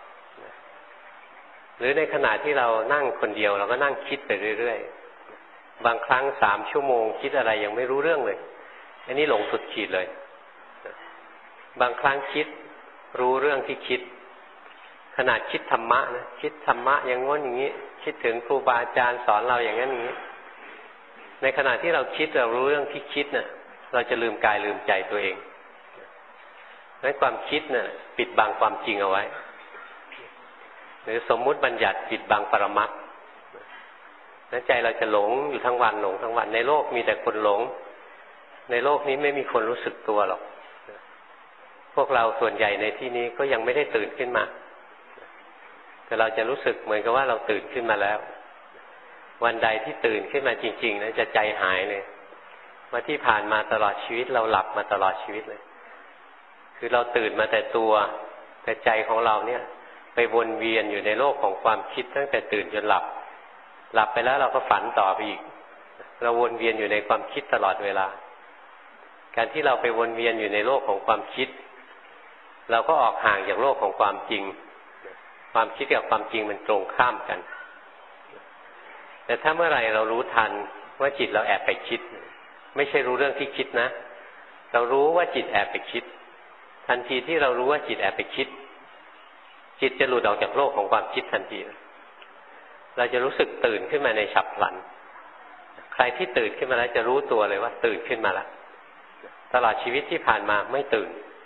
หรือในขณะที่เรานั่งคนเดียวเราก็นั่งคิดไปเรื่อยๆบางครั้งสามชั่วโมงคิดอะไรยังไม่รู้เรื่องเลยอันนี้หลงสุดขีดเลยบางครั้งคิดรู้เรื่องที่คิดขนาดคิดธรรมะนะคิดธรรมะอย่างง้นอย่างนี้คิดถึงครูบาอาจารย์สอนเราอย่างนั้นอย่างนี้ในขณะที่เราคิดเรารู้เรื่องที่คิดน่ะเราจะลืมกายลืมใจตัวเองในความคิดน่ะปิดบังความจริงเอาไว้หรือสมมุติบัญญัติปิดบังปรมัตถ์นั้นใจเราจะหลงอยู่ทั้งวันหลงทั้งวันในโลกมีแต่คนหลงในโลกนี้ไม่มีคนรู้สึกตัวหรอกพวกเราส่วนใหญ่ในที่นี้ก็ยังไม่ได้ตื่นขึ้นมาแต่เราจะรู้สึกเหมือนกับว่าเราตื่นขึ้นมาแล้ววันใดที่ตื่นขึ้นมาจริงๆนะจะใจหายเลยว่าที่ผ่านมาตลอดชีวิตเราหลับมาตลอดชีวิตเลยคือเราตื่นมาแต่ตัวแต่ใจของเราเนี่ยไปวนเวียนอยู่ในโลกของความคิดตั้งแต่ตื่นจนหลับหลับไปแล้วเราก็ฝันต่อไปอีกเราวนเวียนอยู่ในความคิดตลอดเวลาการที่เราไปวนเวียนอยู่ในโลกของความคิดเราก็ออกห่างจากโลกของความจริงความคิดกับความจริงมันตรงข้ามกันแต่ถ้าเมื่อไหร่เรารู้ทันว่าจิตเราแอบไปคิดไม่ใช่รู้เรื่องที่คิดนะเรารู้ว่าจิตแอบไปคิดทันทีที่เรารู้ว่าจิตแอบไปคิดจิตจะหลุดออกจากโลกของความคิดทันทีเราจะรู้สึกตื่นขึ้นมาในฉับพลันใครที่ตื่นขึ้นมาแล้วจะรู้ตัวเลยว่าตื่นขึ้นมาแล้วตลอดชีวิตที่ผ่านมาไม่ตื่น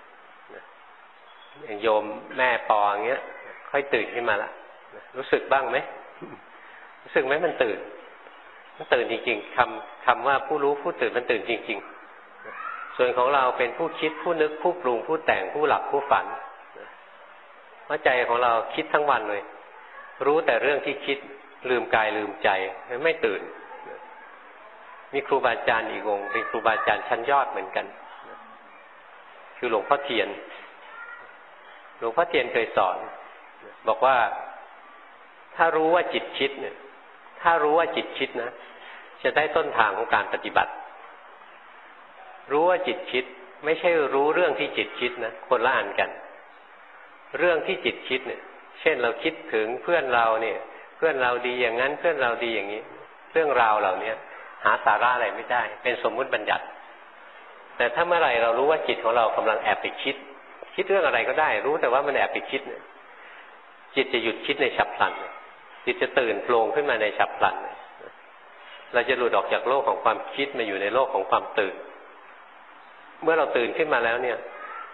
อย่างโยมแม่ปออย่างเงี้ยค่อยตื่นขึ้นมาละรู้สึกบ้างไหมรู้สึกไหมมันตื่นมันตื่นจริงๆคำคำว่าผู้รู้ผู้ตื่นมันตื่นจริงๆส่วนของเราเป็นผู้คิดผู้นึกผู้ปรุงผู้แต่งผู้หลับผู้ฝันว่าใจของเราคิดทั้งวันเลยรู้แต่เรื่องที่คิดลืมกายลืมใจไม่ตื่นมีครูบาอาจารย์อีกองค์เป็นครูบาอาจารย์ชั้นยอดเหมือนกันคือหลวงพ่อเทียนหลวงพ่อเทียนเคยสอนบอกว่าถ้ารู้ว่าจิตคิดเนี่ยถ้ารู้ว่าจิตคิดนะจะได้ต้นทางของการปฏิบัติรู้ว่าจิตคิดไม่ใช่รู้เรื่องที่จิตคิดนะคนละอันกันเรื่องที่จิตคิดเนี่ยเช่นเราคิดถึงเพื่อนเราเนี่ยเพื่อนเราดีอย่างนั้นเพื่อนเราดีอย่างนี้เรื่องราวเหล่านี้หาสาระอะไรไม่ได้เป็นสมมุติบัญญัติแต่ถ้าเมื่อไหร่เรารู้ว่าจิตของเรากำลังแอบไปคิดคิดเรื่องอะไรก็ได้รู้แต่ว่ามันแอบไปคิดเนี่ยจิตจะหยุดคิดในฉับพลันจิตจะตื่นโผล่ขึ้นมาในฉับพลันเราจะหลุดออกจากโลกของความคิดมาอยู่ในโลกของความตื่นเมื่อเราตื่นขึ้นมาแล้วเนี่ย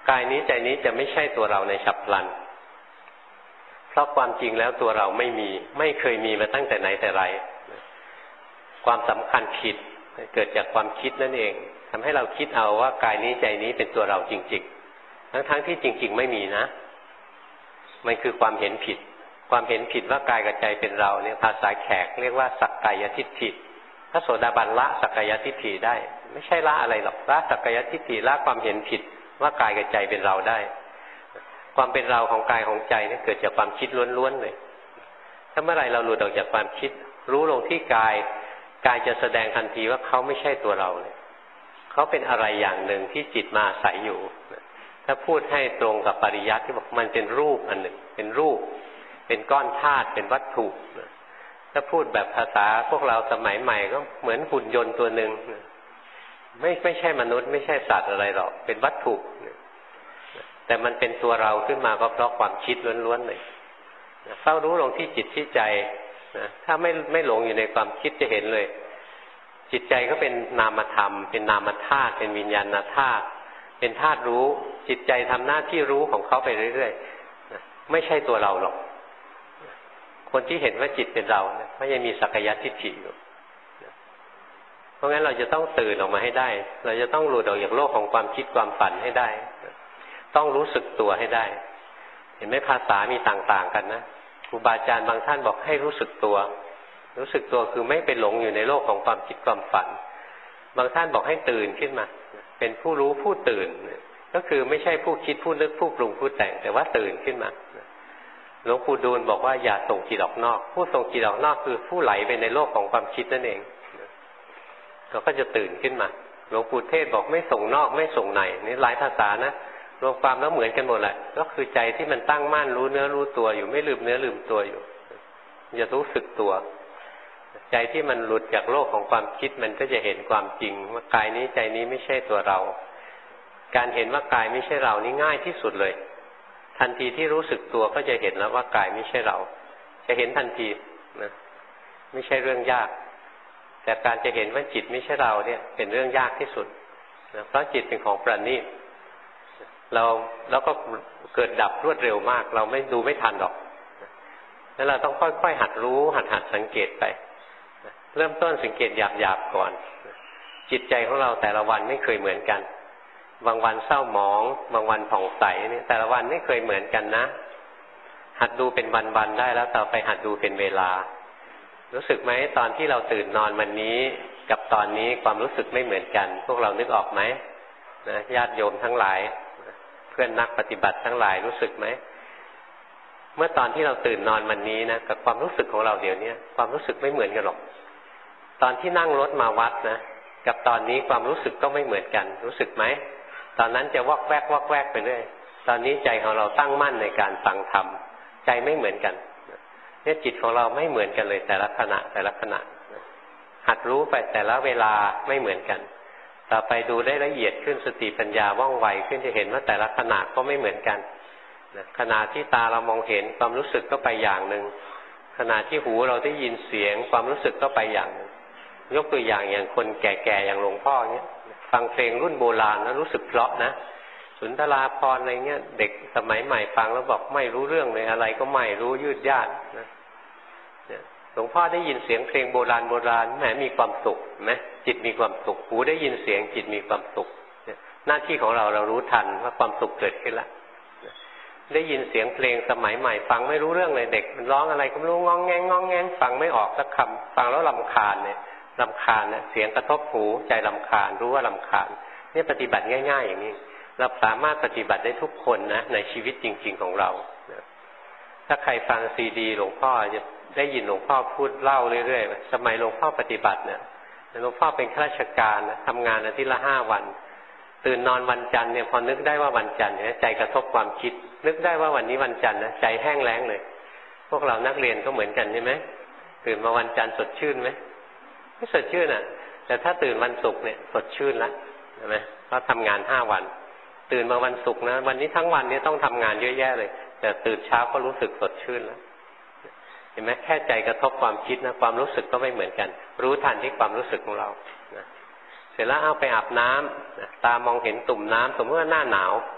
กายนี้ใจนี้จะไม่ใช่ตัวเราในฉับพลันเพราะความจริงแล้วตัวเราไม่มีไม่เคยมีมาตั้งแต่ไหนแต่ไรความสำคัญผิดเกิดจากความคิดนั่นเองทำให้เราคิดเอาว่ากายนี้ใจนี้เป็นตัวเราจริงๆทั้งๆที่จริงๆไม่มีนะมันคือความเห็นผิดความเห็นผิดว่ากายกับใจเป็นเราเนี่ยภาษาแขกเรียกว่าสักกายทิฏฐิพระโสดาบันละสักกายทิฏฐิได้ไม่ใช่ละอะไรหรอกละสักกายทิฏฐิละความเห็นผิดว่ากายกับใจเป็นเราได้ความเป็นเราของกายของใจเนี่ยเกิดจากความคิดล้วนๆเลยถ้าเมื่อไรเราหลุดออกจากความคิดรู้ลงที่กายกายจะแสดงทันทีว่าเขาไม่ใช่ตัวเราเลยเขาเป็นอะไรอย่างหนึ่งที่จิตมาอาศัยอยู่ถ้าพูดให้ตรงกับปริยัติที่บอกมันเป็นรูปอันหนึ่งเป็นรูปเป็นก้อนธาตุเป็นวัตถุถ้าพูดแบบภาษาพวกเราสมัยใหม่ก็เหมือนหุ่นยนต์ตัวหนึ่งไม่ไม่ใช่มนุษย์ไม่ใช่สัตว์อะไรหรอกเป็นวัตถุแต่มันเป็นตัวเราขึ้นมาก็เพราะความคิดล้วนๆเลยเฝ้ารู้ลงที่จิตที่ใจนะถ้าไม่ไม่หลงอยู่ในความคิดจะเห็นเลยจิตใจก็เป็นนามธรรมเป็นนามธาตุเป็นวิญญาณธาตุเป็นธาตุรู้จิตใจทำหน้าที่รู้ของเขาไปเรื่อยๆนะไม่ใช่ตัวเราหรอกคนที่เห็นว่าจิตเป็นเราเนี่ยไม่ยังมีสักกายทิฏฐิอยู่เพราะงั้นเราจะต้องตื่นออกมาให้ได้เราจะต้องหลุดออกจากโลกของความคิดความฝันให้ได้ต้องรู้สึกตัวให้ได้เห็นไหมภาษามีต่างๆกันนะครูบาอาจารย์บางท่านบอกให้รู้สึกตัวรู้สึกตัวคือไม่ไปหลงอยู่ในโลกของความคิดความฝันบางท่านบอกให้ตื่นขึ้นมาเป็นผู้รู้ผู้ตื่นก็คือไม่ใช่ผู้คิดผู้นึกผู้ปรุงผู้แต่งแต่ว่าตื่นขึ้นมาหลวงปู่ดูลบอกว่าอย่าส่งจิตออกนอกผู้ส่งจิตออกนอกคือผู้ไหลไปในโลกของความคิดนั่นเองเขาก็จะตื่นขึ้นมาหลวงปู่เทศบอกไม่ส่งนอกไม่ส่งในนี่หลายภาษานะรวมความแล้วเหมือนกันหมดแหละก็คือใจที่มันตั้งมั่นรู้เนื้อรู้ตัวอยู่ไม่ลืมเนื้อลืมตัวอยู่อย่ารู้สึกตัวใจที่มันหลุดจากโลกของความคิดมันก็จะเห็นความจริงว่ากายนี้ใจนี้ไม่ใช่ตัวเราการเห็นว่ากายไม่ใช่เรานี่ง่ายที่สุดเลยทันทีที่รู้สึกตัวก็จะเห็นแล้วว่ากายไม่ใช่เราจะเห็นทันทีนะไม่ใช่เรื่องยากแต่การจะเห็นว่าจิตไม่ใช่เราเนี่ยเป็นเรื่องยากที่สุดนะเพราะจิตเป็นของประณีตเราแล้วก็เกิดดับรวดเร็วมากเราไม่ดูไม่ทันหรอกแล้วเราต้องค่อยๆหัดรู้หัดหัดสังเกตไปเริ่มต้นสังเกตหยาบๆก่อนจิตใจของเราแต่ละวันไม่เคยเหมือนกันบางวันเศร้าหมองบางวันผ่องใสนี่แต่ละวันไม่เคยเหมือนกันนะหัดดูเป็นวันๆได้แล้วต่อไปหัดดูเป็นเวลารู้สึกไหมตอนที่เราตื่นนอนวันนี้กับตอนนี้ความรู้สึกไม่เหมือนกันพวกเรานึกออกไหมนะญาติโยมทั้งหลายเพื่อนนักปฏิบัติทั้งหลายรู้สึกไหมเมื่อตอนที่เราตื่นนอนวันนี้นะกับความรู้สึกของเราเดี๋ยวนี้ความรู้สึกไม่เหมือนกันหรอกตอนที่นั่งรถมาวัดนะกับตอนนี้ความรู้สึกก็ไม่เหมือนกันรู้สึกไหมตอนนั้นจะวอกแวกวอกแวกไปเรื่อยตอนนี้ใจของเราตั้งมั่นในการฟังธรรมใจไม่เหมือนกันเนี่ยจิตของเราไม่เหมือนกันเลยแต่ละขณะแต่ละขณะหัดรู้ไปแต่ละเวลาไม่เหมือนกันต่อไปดูได้ละเอียดขึ้นสติปัญญาว่องไวขึ้นจะเห็นว่าแต่ละขณะก็ไม่เหมือนกันขณะที่ตาเรามองเห็นความรู้สึกก็ไปอย่างหนึ่งขณะที่หูเราได้ยินเสียงความรู้สึกก็ไปอย่างหนึ่งยกตัวอย่างอย่างคนแก่ๆอย่างหลวงพ่อเนี้ยฟังเพลงรุ่นโบราณแล้วรู้สึกเพราะนะสุนทราภรณ์อะไรเงี้ยเด็กสมัยใหม่ฟังแล้วบอกไม่รู้เรื่องเลยอะไรก็ไม่รู้ยืดยาดนะหลวงพ่อได้ยินเสียงเพลงโบราณโบราณแหมมีความสุขไหมจิตมีความสุขหูได้ยินเสียงจิตมีความสุขหน้าที่ของเราเรารู้ทันว่าความสุขเกิดขึ้นแล้วได้ยินเสียงเพลงสมัยใหม่ฟังไม่รู้เรื่องเลยเด็กมันร้องอะไรก็ไม่รู้งองแงงงองแงงฟังไม่ออกสักคำฟังแล้วรำคาญเนี่ยรำคาญนะเสียงกระทบหูใจรำคาญรู้ว่ารำคาญนี่ปฏิบัติง่ายๆอย่างนี้เราสามารถปฏิบัติได้ทุกคนนะในชีวิตจริงๆของเราถ้าใครฟังซีดีหลวงพ่อจะได้ยินหลวงพ่อพูดเล่าเรื่อยๆสมัยหลวงพ่อปฏิบัติเนี่ยหลวงพ่อเป็นข้าราชการนะทำงานอาทิตย์ละห้าวันตื่นนอนวันจันทร์เนี่ยพอนึกได้ว่าวันจันทร์เนี่ยใจกระทบความคิดนึกได้ว่าวันนี้วันจันทร์นะใจแห้งแล้งเลยพวกเรานักเรียนก็เหมือนกันใช่ไหมตื่นมาวันจันทร์สดชื่นไหมไม่สดชื่นอ่ะแต่ถ้าตื่นวันศุกร์เนี่ยสดชื่นละใช่ไหมเพราะทำงานห้าวันตื่นมาวันศุกร์นะวันนี้ทั้งวันนี้ต้องทำงานเยอะแยะเลยแต่ตื่นเช้าก็รู้สึกสดชื่นแล้วเห็นไหมแค่ใจกระทบความคิดนะความรู้สึกก็ไม่เหมือนกันรู้ทันที่ความรู้สึกของเรานะเสร็จแล้วเอาไปอาบน้ำนะตามองเห็นตุ่มน้ำสมมติว่าหน้าหนาว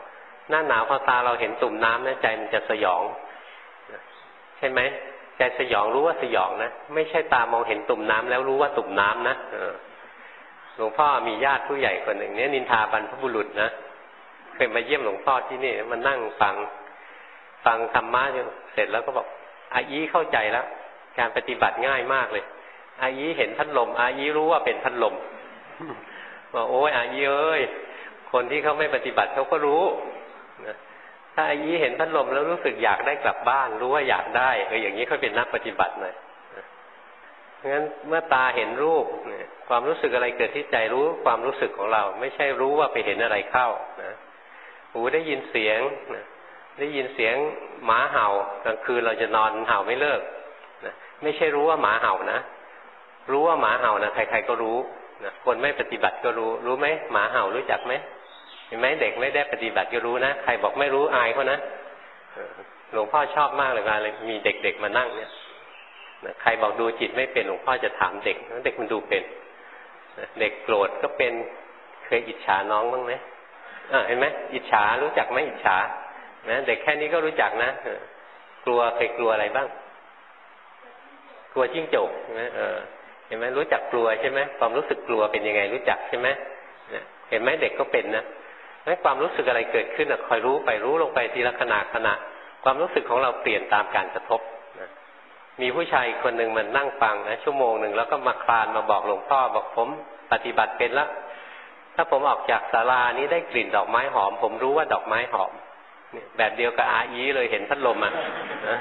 หน้าหนาวพอตาเราเห็นตุ่มน้ำนะใจมันจะสยองใช่ไหมใจสยองรู้ว่าสยองนะไม่ใช่ตามองเห็นตุ่มน้ำแล้วรู้ว่าตุ่มน้ำนะหลวงพ่อมีญาติผู้ใหญ่คนหนึ่งเนี่ยนินทาบรรพบุรุษนะเคยมาเยี่ยมหลวงพ่อที่นี่มานั่งฟังฟังธรรมะจนเสร็จแล้วก็บอกอายีเข้าใจแล้วการปฏิบัติง่ายมากเลยอายีเห็นพัดลมอายีรู้ว่าเป็นพัดลมบอกโอ้ยอายีเอ้ยคนที่เขาไม่ปฏิบัติเขาก็รู้นะถ้าอายีเห็นพัดลมแล้วรู้สึกอยากได้กลับบ้านรู้ว่าอยากได้เอออย่างนี้เขาเป็นนักปฏิบัติหน่อยเพราะฉะนั้นเมื่อตาเห็นรูปเนี่ยความรู้สึกอะไรเกิดที่ใจรู้ความรู้สึกของเราไม่ใช่รู้ว่าไปเห็นอะไรเข้านะหูได้ยินเสียงนะได้ยินเสียงหมาเห่ากลางคืนเราจะนอนเห่าไม่เลิกนะไม่ใช่รู้ว่าหมาเห่านะรู้ว่าหมาเห่านะใครๆก็รู้นะคนไม่ปฏิบัติก็รู้รู้ไหมหมาเห่ารู้จักไหมเห็นไหมเด็กไม่ได้ปฏิบัติก็รู้นะใครบอกไม่รู้อายเขานะหลวงพ่อชอบมากเลยเวลามีเด็กๆมานั่งเนี่ยใครบอกดูจิตไม่เป็นหลวงพ่อจะถามเด็กเด็กมันดูเป็นเด็กโกรธก็เป็นเคยอิจฉาน้องบ้างไหมเห็นไหมอิจฉารู้จักไหมอิจฉานะเด็กแค่นี้ก็รู้จักนะกลัวเคยกลัวอะไรบ้างกลัวจิ้งจกใช่ไหมเออเห็นไหมรู้จักกลัวใช่ไหมความรู้สึกกลัวเป็นยังไงรู้จักใช่ไหมเห็นไหมเด็กก็เป็นนะไม่ความรู้สึกอะไรเกิดขึ้นคอยรู้ไปรู้ลงไปทีละขณะขณะความรู้สึกของเราเปลี่ยนตามการกระทบนะมีผู้ชายคนหนึ่งมันนั่งฟังนะชั่วโมงหนึ่งแล้วก็มาคลานมาบอกหลวงพ่อบอกผมปฏิบัติเป็นแล้วถ้าผมออกจากศาลานี้ได้กลิ่นดอกไม้หอมผมรู้ว่าดอกไม้หอมแบบเดียวกับอาอีเลยเห็นพัดลมอ่ะนะ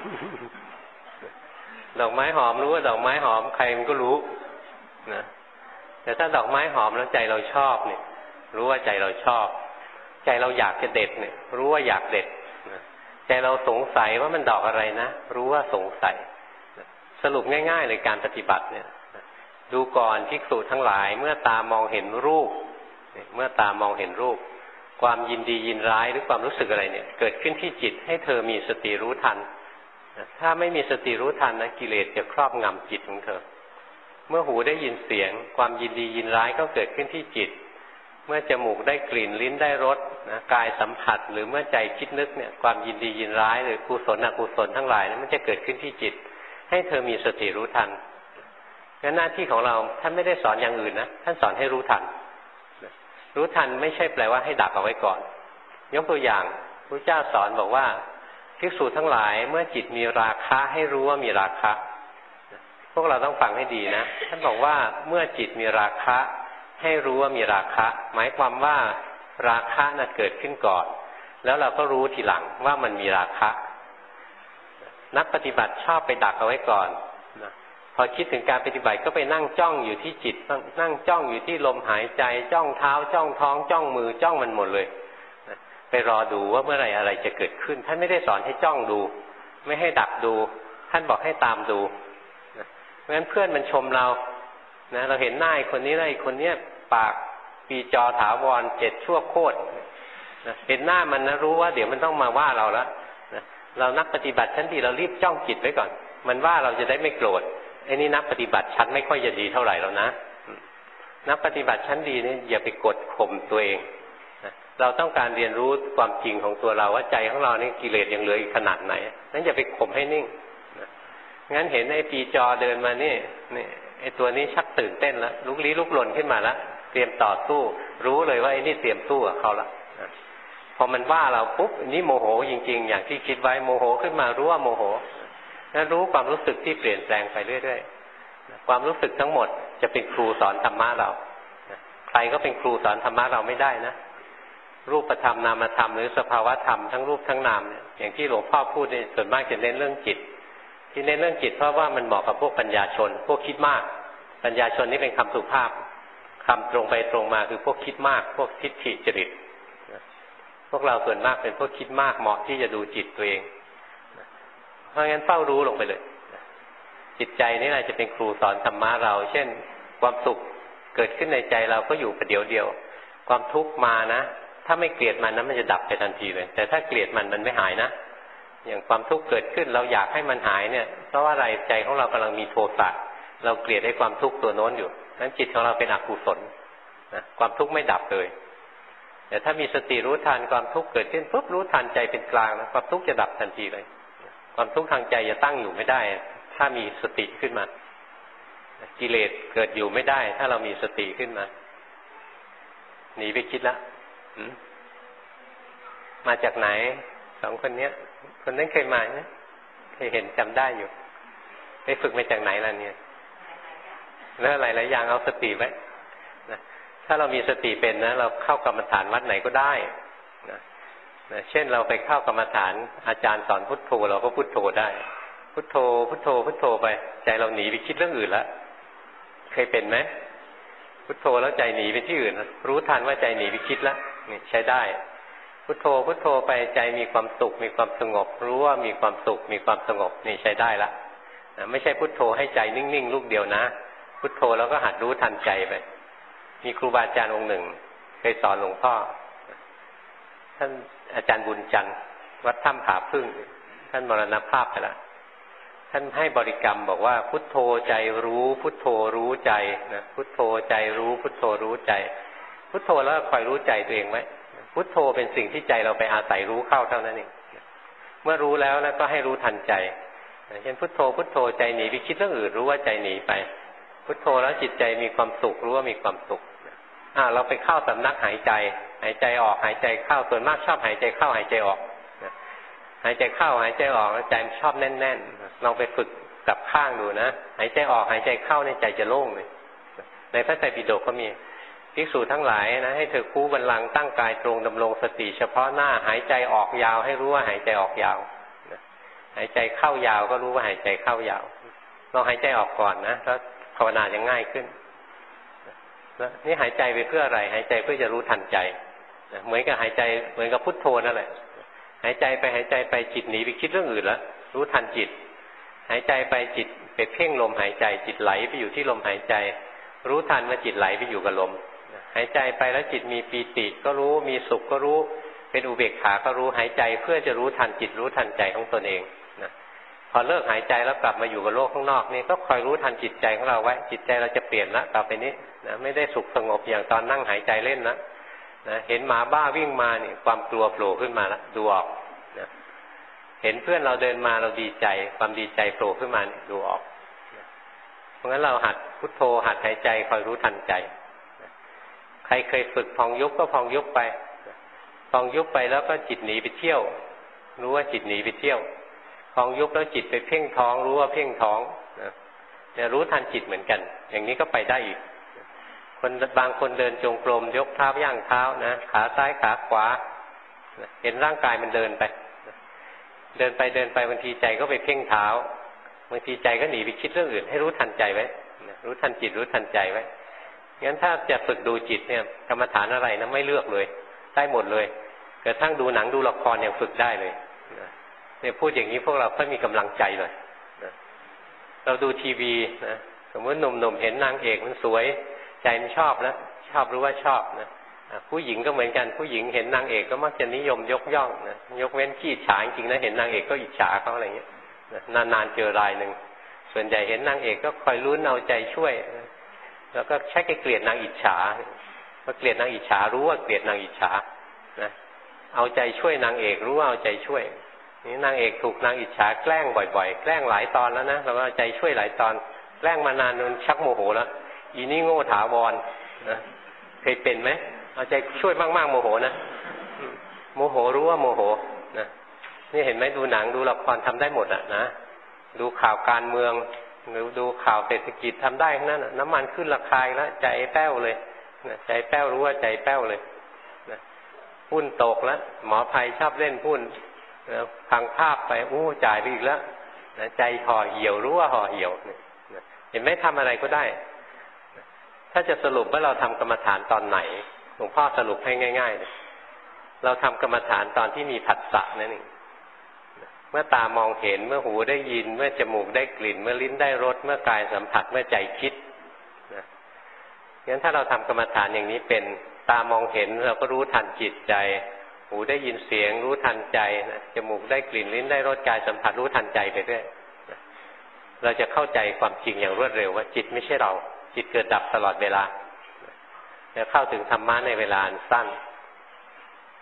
ดอกไม้หอมรู้ว่าดอกไม้หอมใครมันก็รู้นะแต่ถ้าดอกไม้หอมแล้วใจเราชอบเนี่ยรู้ว่าใจเราชอบใจเราอยากจะเด็ดเนี่ยรู้ว่าอยากเด็ดนะใจเราสงสัยว่ามันดอกอะไรนะรู้ว่าสงสัยสรุปง่ายๆเลยการปฏิบัติเนี่ยดูก่อนภิกษุทั้งหลายเมื่อตามองเห็นรูปเมื่อตามองเห็นรูปความยินดียินร้ายหรือความรู้สึกอะไรเนี่ยเกิดขึ้นที่จิตให้เธอมีสติรู้ทันถ้าไม่มีสติรู้ทันนะกิเลสจะครอบงำจิตของเธอเมื่อหูได้ยินเสียงความยินดียินร้ายก็เกิดขึ้นที่จิตเมื่อจมูกได้กลิ่นลิ้นได้รสนะกายสัมผัสหรือเมื่อใจคิดนึกเนี่ยความยินดียินร้ายหรือกุศลอกุศลทั้งหลายนั้นมันจะเกิดขึ้นที่จิตให้เธอมีสติรู้ทันงั้นหน้าที่ของเราท่านไม่ได้สอนอย่างอื่นนะท่านสอนให้รู้ทันรู้ทันไม่ใช่แปลว่าให้ดักเอาไว้ก่อนยกตัวอย่างพระเจ้าสอนบอกว่าภิกษุทั้งหลายเมื่อจิตมีราคะให้รู้ว่ามีราคะพวกเราต้องฟังให้ดีนะท่านบอกว่าเมื่อจิตมีราคะให้รู้ว่ามีราคะหมายความว่าราคะน่ะเกิดขึ้นก่อนแล้วเราก็รู้ทีหลังว่ามันมีราคะนักปฏิบัติชอบไปดักเอาไว้ก่อนนะพอคิดถึงการปฏิบัติก็ไปนั่งจ้องอยู่ที่จิตนั่งจ้องอยู่ที่ลมหายใจจ้องเท้าจ้องท้องจ้องมือจ้องมันหมดเลยไปรอดูว่าเมื่อไหร่อะไรจะเกิดขึ้นท่านไม่ได้สอนให้จ้องดูไม่ให้ดักดูท่านบอกให้ตามดูเพราะฉะนั้นเพื่อนมันชมเรานะเราเห็นหน้าคนนี้แล้วคนเนี้ยปากปีจอถาวรเจ็ดชั่วโคตรนะเห็นหน้ามันนะรู้ว่าเดี๋ยวมันต้องมาว่าเราแล้วนะเรานักปฏิบัติชั้นดีเรารีบจ้องจิตไว้ก่อนมันว่าเราจะได้ไม่โกรธไอ้นี่นักปฏิบัติชั้นไม่ค่อยจะดีเท่าไหร่แล้วนะนักปฏิบัติชั้นดีนี่อย่าไปกดข่มตัวเองนะเราต้องการเรียนรู้ความจริงของตัวเราว่าใจของเรานี่กิเลสยังเหลืออีกขนาดไหนนั้นอย่าไปข่มให้นิ่งนะงั้นเห็นไอ้ปีจอเดินมานี่นี่ไอ้ตัวนี้ชักตื่นเต้นแล้วลุกลี้ลุกลนขึ้นมาแล้วเตรียมต่อสู้รู้เลยว่าไอ้นี่เตรียมสู้กับเขาละนะพอมันว่าเราปุ๊บนี่โมโหจริงๆอย่างที่คิดไว้โมโหขึ้นมารู้ว่าโมโหนั้นรู้ความรู้สึกที่เปลี่ยนแปลงไปเรื่อยๆความรู้สึกทั้งหมดจะเป็นครูสอนธรรมะเราใครก็เป็นครูสอนธรรมะเราไม่ได้นะรูปธรรมนามธรรมหรือสภาวธรรมทั้งรูปทั้งนามเนี่ยอย่างที่หลวงพ่อพูดเนี่ยส่วนมากจะเน้นเรื่องจิตที่เน้นเรื่องจิตเพราะว่ามันเหมาะกับพวกปัญญาชนพวกคิดมากปัญญาชนนี่เป็นคำสุภาพคำตรงไปตรงมาคือพวกคิดมากพวกทิฏฐิจริตพวกเราส่วนมากเป็นพวกคิดมากเหมาะที่จะดูจิตตัวเองเพราะงั้นเฝ้ารู้ลงไปเลยจิตใจนี่แหละจะเป็นครูสอนธรรมะเราเช่นความสุขเกิดขึ้นในใจเราก็อยู่ประเดี๋ยวเดียวความทุกข์มานะถ้าไม่เกลียดมันนะมันจะดับไปทันทีเลยแต่ถ้าเกลียดมันมันไม่หายนะอย่างความทุกข์เกิดขึ้นเราอยากให้มันหายเนี่ยเพราะว่าอะไรใจของเรากำลังมีโทสะเราเกลียดไอ้ความทุกข์ตัวโน้นอยู่นั้นจิตของเราเป็นอกุศลนะความทุกข์ไม่ดับเลยแต่ถ้ามีสติรู้ทันความทุกข์เกิดขึ้นปุ๊บรู้ทันใจเป็นกลางนะความทุกข์จะดับทันทีเลยความทุกข์ทางใจจะตั้งอยู่ไม่ได้ถ้ามีสติขึ้นมากิเลสเกิดอยู่ไม่ได้ถ้าเรามีสติขึ้นมาหนีไปคิดละมาจากไหนสองคนเนี้ยคนนั้นเคยมานะเคยเห็นจำได้อยู่ไปฝึกมาจากไหนล่ะเนี่ยแล้วหลายๆอย่างเอาสติไว้นะถ้าเรามีสติเป็นนะเราเข้ากรรมฐานวัดไหนก็ได้นะนะเช่นเราไปเข้ากรรมฐานอาจารย์สอนพุทโธเราก็พุทโธได้พุทโธพุทโธพุทโธไปใจเราหนีไปคิดเรื่องอื่นแล้วเคยเป็นไหมพุทโธแล้วใจหนีไปที่อื่นรู้ทันว่าใจหนีไปคิดแล้วนี่ใช้ได้พุทโธพุทโธไปใจมีความสุขมีความสงบรู้ว่ามีความสุขมีความสงบนี่ใช้ได้ละนะไม่ใช่พุทโธให้ใจนิ่งๆลูกเดียวนะพุทโธแล้วก็หัดรู้ทันใจไปมีครูบาอาจารย์องค์หนึ่งเคยสอนหลวงพ่อท่านอาจารย์บุญจันทร์วัดถ้ำผาพึ่งท่านมรณภาพไปแล้วท่านให้บริกรรมบอกว่าพุทโธใจรู้พุทโธรู้ใจนะพุทโธใจรู้พุทโธรู้ใจพุทโธแล้วคอยรู้ใจตัวเองไว้พุทโธเป็นสิ่งที่ใจเราไปอาศัยรู้เข้าเท่านั้นเองเมื่อรู้แล้วแล้วก็ให้รู้ทันใจเช่นพุทโธพุทโธใจหนีไปคิดเรื่องอื่นรู้ว่าใจหนีไปพุทโธแล้วจิตใจมีความสุขรู้ว่ามีความสุขอ่าเราไปเข้าสำนักหายใจหายใจออกหายใจเข้าส่วนมากชอบหายใจเข้าหายใจออกหายใจเข้าหายใจออกแล้วใจมันชอบแน่นๆลองไปฝึกกลับข้างดูนะหายใจออกหายใจเข้าในใจจะโล่งเลยในพระไตรปิฎกก็มีภิกษุทั้งหลายนะให้เธอคู่บัลลังก์ตั้งกายตรงดำรงสติเฉพาะหน้าหายใจออกยาวให้รู้ว่าหายใจออกยาวหายใจเข้ายาวก็รู้ว่าหายใจเข้ายาวลองหายใจออกก่อนนะแล้วภาวนาจะง่ายขึ้นนี่หายใจไปเพื่ออะไรหายใจเพื่อจะรู้ทันใจเหมือนกับหายใจเหมือนกับพุทโธนั่นแหละหายใจไปหายใจไปจิตหนีไปคิดเรื่องอื่นแล้วรู้ทันจิตหายใจไปจิตไปเพ่งลมหายใจจิตไหลไปอยู่ที่ลมหายใจรู้ทันว่าจิตไหลไปอยู่กับลมหายใจไปแล้วจิตมีปีติก็รู้มีสุขก็รู้เป็นอุเบกขาก็รู้หายใจเพื่อจะรู้ทันจิตรู้ทันใจของตนเองนะพอเลิกหายใจแล้วกลับมาอยู่กับโลกข้างนอกนี่ก็คอยรู้ทันจิตใจของเราไว้จิตใจเราจะเปลี่ยนละต่อไปนี้นะไม่ได้สุขสงบอย่างตอนนั่งหายใจเล่นนะนะเห็นหมาบ้าวิ่งมานี่ความกลัวโผล่ขึ้นมาละดูออกนะเห็นเพื่อนเราเดินมาเราดีใจความดีใจโผล่ขึ้นมาดูออกนะเพราะงั้นเราหัดพุทโธหัดหายใจคอยรู้ทันใจนะใครเคยฝึกพองยุบก็พองยุบไปนะพองยุบไปแล้วก็จิตหนีไปเที่ยวรู้ว่าจิตหนีไปเที่ยวพองยุบแล้วจิตไปเพ่งท้องรู้ว่าเพ่งท้องนะจะรู้ทันจิตเหมือนกันอย่างนี้ก็ไปได้อีกคนบางคนเดินจงกรมยกเท้าย่างเท้านะขาซ้ายขาขวาเห็นร่างกายมันเดินไปเดินไปเดินไปบางทีใจก็ไปเพ่งเท้าบางทีใจก็หนีไปคิดเรื่องอื่นให้รู้ทันใจไว้รู้ทันจิตรู้ทันใจไว้งั้นถ้าจะฝึกดูจิตเนี่ยกรรมฐานอะไรนะไม่เลือกเลยได้หมดเลยกระทั่งดูหนังดูละครยังฝึกได้เลยเนี่ยพูดอย่างนี้พวกเราค่อยมีกำลังใจเลยเราดูทีวีนะสมมติหนุ่มๆเห็นนางเอกมันสวยใจมันชอบแล้วชอบรู้ว่าชอบนะผู้หญิงก็เหมือนกันผู้หญิงเห็นนางเอกก็มักจะนิยมยกย่องนะยกเว้นขี้ฉาจริงๆนะเห็นนางเอกก็อิจฉาเขาอะไรเงี้ยนานๆเจอรายหนึ่งส่วนใหญ่เห็นนางเอกก็คอยลุ้นเอาใจช่วยแล้วก็ใช้เกลียดนางอิจฉาพอเกลียดนางอิจฉารู้ว่าเกลียดนางอิจฉานะเอาใจช่วยนางเอกรู้ว่าเอาใจช่วยนี่นางเอกถูกนางอิจฉาแกล้งบ่อยๆแกล้งหลายตอนแล้วนะเราก็เอาใจช่วยหลายตอนแกล้งมานานจนชักโมโหแล้วอีนี่โง่ถาวรนะเคยเป็นไหมเอาใจช่วยมากๆโมโหนะโมโหรู้ว่าโมโหนะนี่เห็นไหมดูหนังดูละครทำได้หมดอ่ะนะดูข่าวการเมืองหรือดูข่าวเศรษฐกิจทำได้ทั้งนั้นน้ำมันขึ้นราคาแล้วใจแป้วเลยนะใจแป้วรู้ว่าใจแป้วเลยนะหุ้นตกแล้วหมอภัยชอบเล่นหุ้นนะพังภาพไปอู้จ่ายไปอีกแล้วนะใจห่อเหี่ยวรู้ว่าห่อเหี่ยวนะเห็นไหมทำอะไรก็ได้ถ้าจะสรุปว่าเราทำกรรมฐานตอนไหนหลวงพ่อสรุปให้ง่ายๆเลยเราทำกรรมฐานตอนที่มีผัสสะนั่นเองเมื่อตามองเห็นเมื่อหูได้ยินเมื่อจมูกได้กลิ่นเมื่อลิ้นได้รสเมื่อกายสัมผัสเมื่อใจคิดนะงั้นถ้าเราทำกรรมฐานอย่างนี้เป็นตามองเห็นเราก็รู้ทันจิตใจหูได้ยินเสียงรู้ทันใจนะจมูกได้กลิ่นลิ้นได้รสกายสัมผัสรู้ทันใจไปเรื่อยนะเราจะเข้าใจความจริงอย่างรวดเร็วว่าจิตไม่ใช่เราจิตเกิดดับตลอดเวลาจะเข้าถึงธรรมะในเวลาสั้น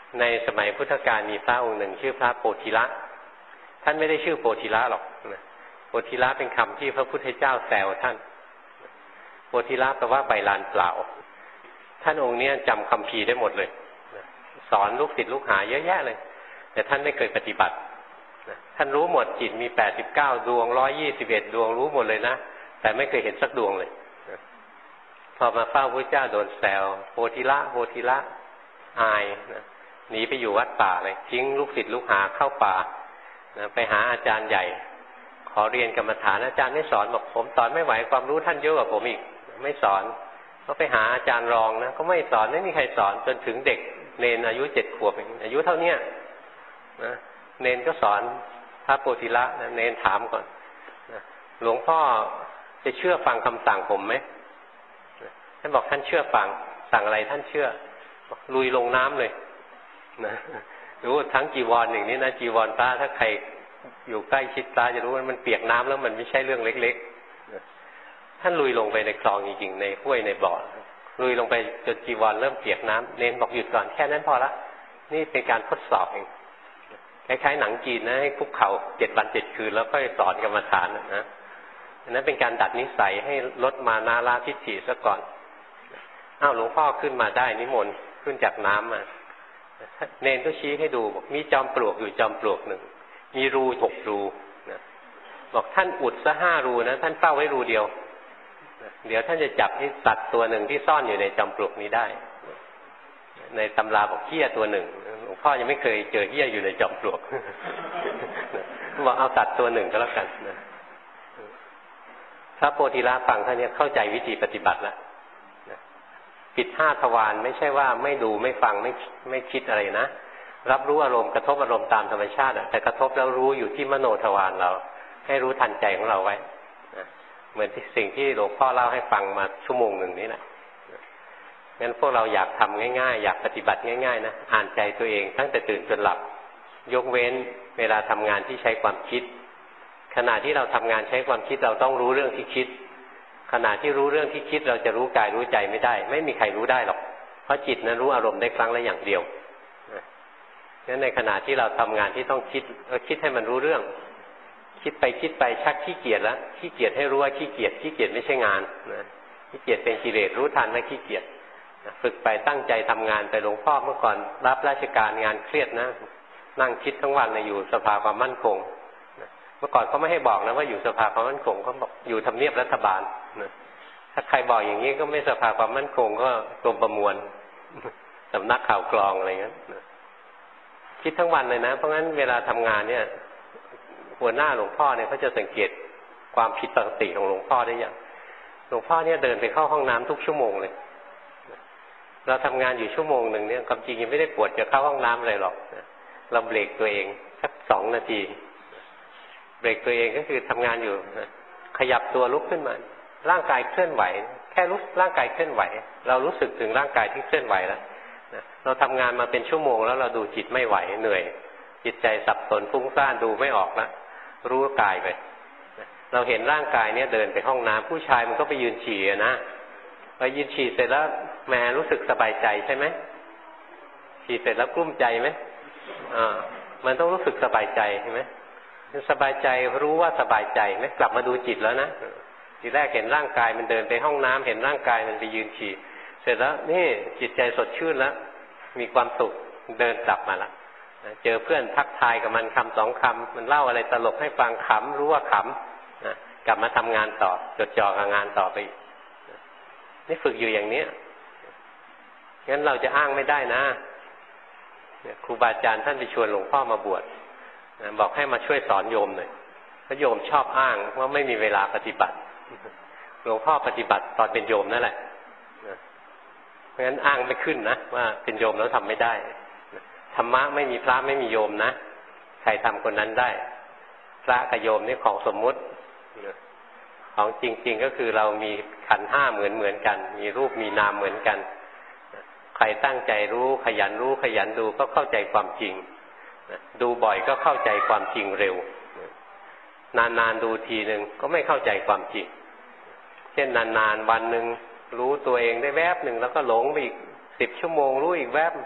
ในสมัยพุทธกาลมีพระองค์หนึ่งชื่อพระโพธิละท่านไม่ได้ชื่อโพธิละหรอกโพธิละเป็นคำที่พระพุทธเจ้าแซวท่านโพธิละแปลว่าใบลานเปล่าท่านองค์นี้จำคัมภีร์ได้หมดเลยสอนลูกศิษย์ลูกหาเยอะแยะเลยแต่ท่านไม่เคยปฏิบัติท่านรู้หมดจิตมีแปดสิบเก้าดวงหนึ่งร้อยยี่สิบเอ็ดดวงรู้หมดเลยนะแต่ไม่เคยเห็นสักดวงเลยพอมาเฝ้าพระเจ้าโดนแซวโพธิละโพธิละอายนะหนีไปอยู่วัดป่าเลยทิ้งลูกศิษย์ลูกหาเข้าป่านะไปหาอาจารย์ใหญ่ขอเรียนกรรมฐานอาจารย์ไม่สอนบอกผมสอนไม่ไหวความรู้ท่านเยอะกว่าผมอีกไม่สอนก็ไปหาอาจารย์รองนะก็ไม่สอนไม่มีใครสอนจนถึงเด็กเนนอายุเจ็ดขวบอายุเท่าเนี้ยนะเนนก็สอนพระโพธิละนะเนนถามก่อนนะหลวงพ่อจะเชื่อฟังคำสั่งผมไหมท่านบอกท่านเชื่อฟังสั่งอะไรท่านเชื่อลุยลงน้ำเลยนะรู้ทั้งจีวรอย่างนี้นะจีวรพระถ้าใครอยู่ใกล้ชิดพระจะรู้ว่ามันเปียกน้ำแล้วมันไม่ใช่เรื่องเล็กๆนะท่านลุยลงไปในคลองจริงๆในห้วยในบ่อลุยลงไปจนจีวรเริ่มเปียกน้ำเน้นบอกหยุดก่อนแค่นั้นพอละนี่เป็นการทดสอบเองคล้ายๆหนังจีนนะให้คุกเข่าเจ็ดวันเจ็ดคืนแล้วก็สอนกรรมฐานนะอันนั้นเป็นการดัดนิสัยให้ลดมานาลาทิฏฐิซะก่อนอ้าวหลวงพ่อขึ้นมาได้นิมนต์ขึ้นจากน้ำมาเนนก็ชี้ให้ดูบอกมีจอมปลวกอยู่จอมปลวกหนึ่งมีรูหกรูนะบอกท่านอุดซะห้ารูนะท่านเฝ้าไว้รูเดียวนะเดี๋ยวท่านจะจับไอ้สัตว์ตัวหนึ่งที่ซ่อนอยู่ในจอมปลวกนี้ได้ในตำราบอกเหี้ยตัวหนึ่งหลวงพ่อยังไม่เคยเจอเหี้ยอยู่ในจอมปลวกบอกเอาสัตว์ตัวหนึ่งก็แล้วกันนะพระโพธิละฟังท่านนี้เข้าใจวิธีปฏิบัติแล้วปิดห้าทวารไม่ใช่ว่าไม่ดูไม่ฟังไม่ไม่คิดอะไรนะรับรู้อารมณ์กระทบอารมณ์ตามธรรมชาติแต่กระทบแล้วรู้อยู่ที่มโนทวารเราให้รู้ทันใจของเราไว้เหมือนที่สิ่งที่หลวงพ่อเล่าให้ฟังมาชั่วโมงหนึ่งนี้แหละงั้นพวกเราอยากทำง่ายๆอยากปฏิบัติง่ายๆนะอ่านใจตัวเองตั้งแต่ตื่นจนหลับยกเว้นเวลาทำงานที่ใช้ความคิดขณะที่เราทำงานใช้ความคิดเราต้องรู้เรื่องที่คิดขณะที่รู้เรื่องที่คิดเราจะรู้กายรู้ใจไม่ได้ไม่มีใครรู้ได้หรอกเพราะจิตนั้นรู้อารมณ์ได้ครั้งละอย่างเดียวงั้นในขณะที่เราทำงานที่ต้องคิดเราคิดให้มันรู้เรื่องคิดไปคิดไปชักขี้เกียจแล้วขี้เกียจให้รู้ว่าขี้เกียจขี้เกียจไม่ใช่งานนะขี้เกียจเป็นกิเลสรู้ทันว่าขี้เกียจฝึกไปตั้งใจทำงานไปหลวงพ่อเมื่อก่อนรับราชการงานเครียดนะนั่งคิดทั้งวันเลยอยู่สภาความมั่นคงเมื่อก่อนเขาไม่ให้บอกนะว่าอยู่สภาความมั่นคงเขาบอกอยู่ทำเนียบรัฐบาลนะถ้าใครบอกอย่างนี้ก็ไม่สภาความมั่นคงก็กรมประมวลสำนักข่าวกรองอะไรเงี้ยนะคิดทั้งวันเลยนะเพราะงั้นเวลาทำงานเนี่ยหัวหน้าหลวงพ่อเนี่ยเขาจะสังเกตความผิดปกติของหลวงพ่อได้อย่างหลวงพ่อเนี่ยเดินไปเข้าห้องน้ำทุกชั่วโมงเลยเราทำงานอยู่ชั่วโมงหนึ่งเนี่ยความจริงยังไม่ได้ปวดจะเข้าห้องน้ำอะไรหรอกเราเบรกตัวเองสักสองนาทีเบรกตัวเองก็คือทำงานอยู่ขยับตัวลุกขึ้นมาร่างกายเคลื่อนไหวแค่รู้ร่างกายเคลื่อนไหวเรารู้สึกถึงร่างกายที่เคลื่อนไหวแล้วเราทำงานมาเป็นชั่วโมงแล้วเราดูจิตไม่ไหวเหนื่อยจิตใจสับสนฟุ้งซ่านดูไม่ออกแล้วรู้กายไปเราเห็นร่างกายเนี่ยเดินไปห้องน้ำผู้ชายมันก็ไปยืนฉี่นะไปยืนฉี่เสร็จแล้วแหมรู้สึกสบายใจใช่ไหมฉี่เสร็จแล้วกลุ้มใจไหมอ่ามันต้องรู้สึกสบายใจใช่ไหมสบายใจรู้ว่าสบายใจไหมกลับมาดูจิตแล้วนะทีแรกเห็นร่างกายมันเดินไปห้องน้ำเห็นร่างกายมันไปยืนฉี่เสร็จแล้วนี่จิตใจสดชื่นแล้วมีความสุขเดินกลับมาละเจอเพื่อนทักทายกับมันคำสองคำมันเล่าอะไรตลกให้ฟังขำรู้ว่าขำนะกลับมาทำงานต่อจดจ่อกับงานต่อไปนี่ฝึกอยู่อย่างนี้งั้นเราจะอ้างไม่ได้นะครูบาอาจารย์ท่านไปชวนหลวงพ่อมาบวชบอกให้มาช่วยสอนโยมหน่อยเพราะโยมชอบอ้างว่าไม่มีเวลาปฏิบัติหลวงพ่อปฏิบัติตอนเป็นโยมนั่นแหละเพราะฉะนั้นอ้างไม่ขึ้นนะว่าเป็นโยมแล้วทำไม่ได้ธรรมะไม่มีพระไม่มีโยมนะใครทำคนนั้นได้พระกับโยมนี่ของสมมุติของจริงๆก็คือเรามีขันธ์ห้าเหมือนเหมือนกันมีรูปมีนามเหมือนกันใครตั้งใจรู้ขยันรู้ขยันดูก็เข้าใจความจริงดูบ่อยก็เข้าใจความจริงเร็วนานๆดูทีหนึ่งก็ไม่เข้าใจความจริงเช่นนานๆวันหนึ่งรู้ตัวเองได้แวบหนึ่งแล้วก็หลงไปอีกสิบชั่วโมงรู้อีกแวบ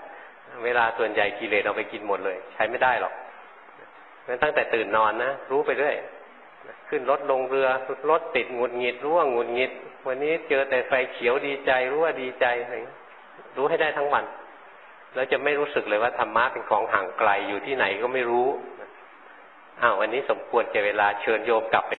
เวลาส่วนใหญ่กิเลสเอาไปกินหมดเลยใช้ไม่ได้หรอกงั้นตั้งแต่ตื่นนอนนะรู้ไปเรื่อยขึ้นรถลงเรือรถติดหงุดหงิดรู้ว่าหงุดหงิดวันนี้เจอแต่ไฟเขียวดีใจรู้ว่าดีใจอะไรรู้ให้ได้ทั้งวันแล้วจะไม่รู้สึกเลยว่าธรรมะเป็นของห่างไกลอยู่ที่ไหนก็ไม่รู้อ้าววันนี้สมควรแก่เวลาเชิญโยมกลับไป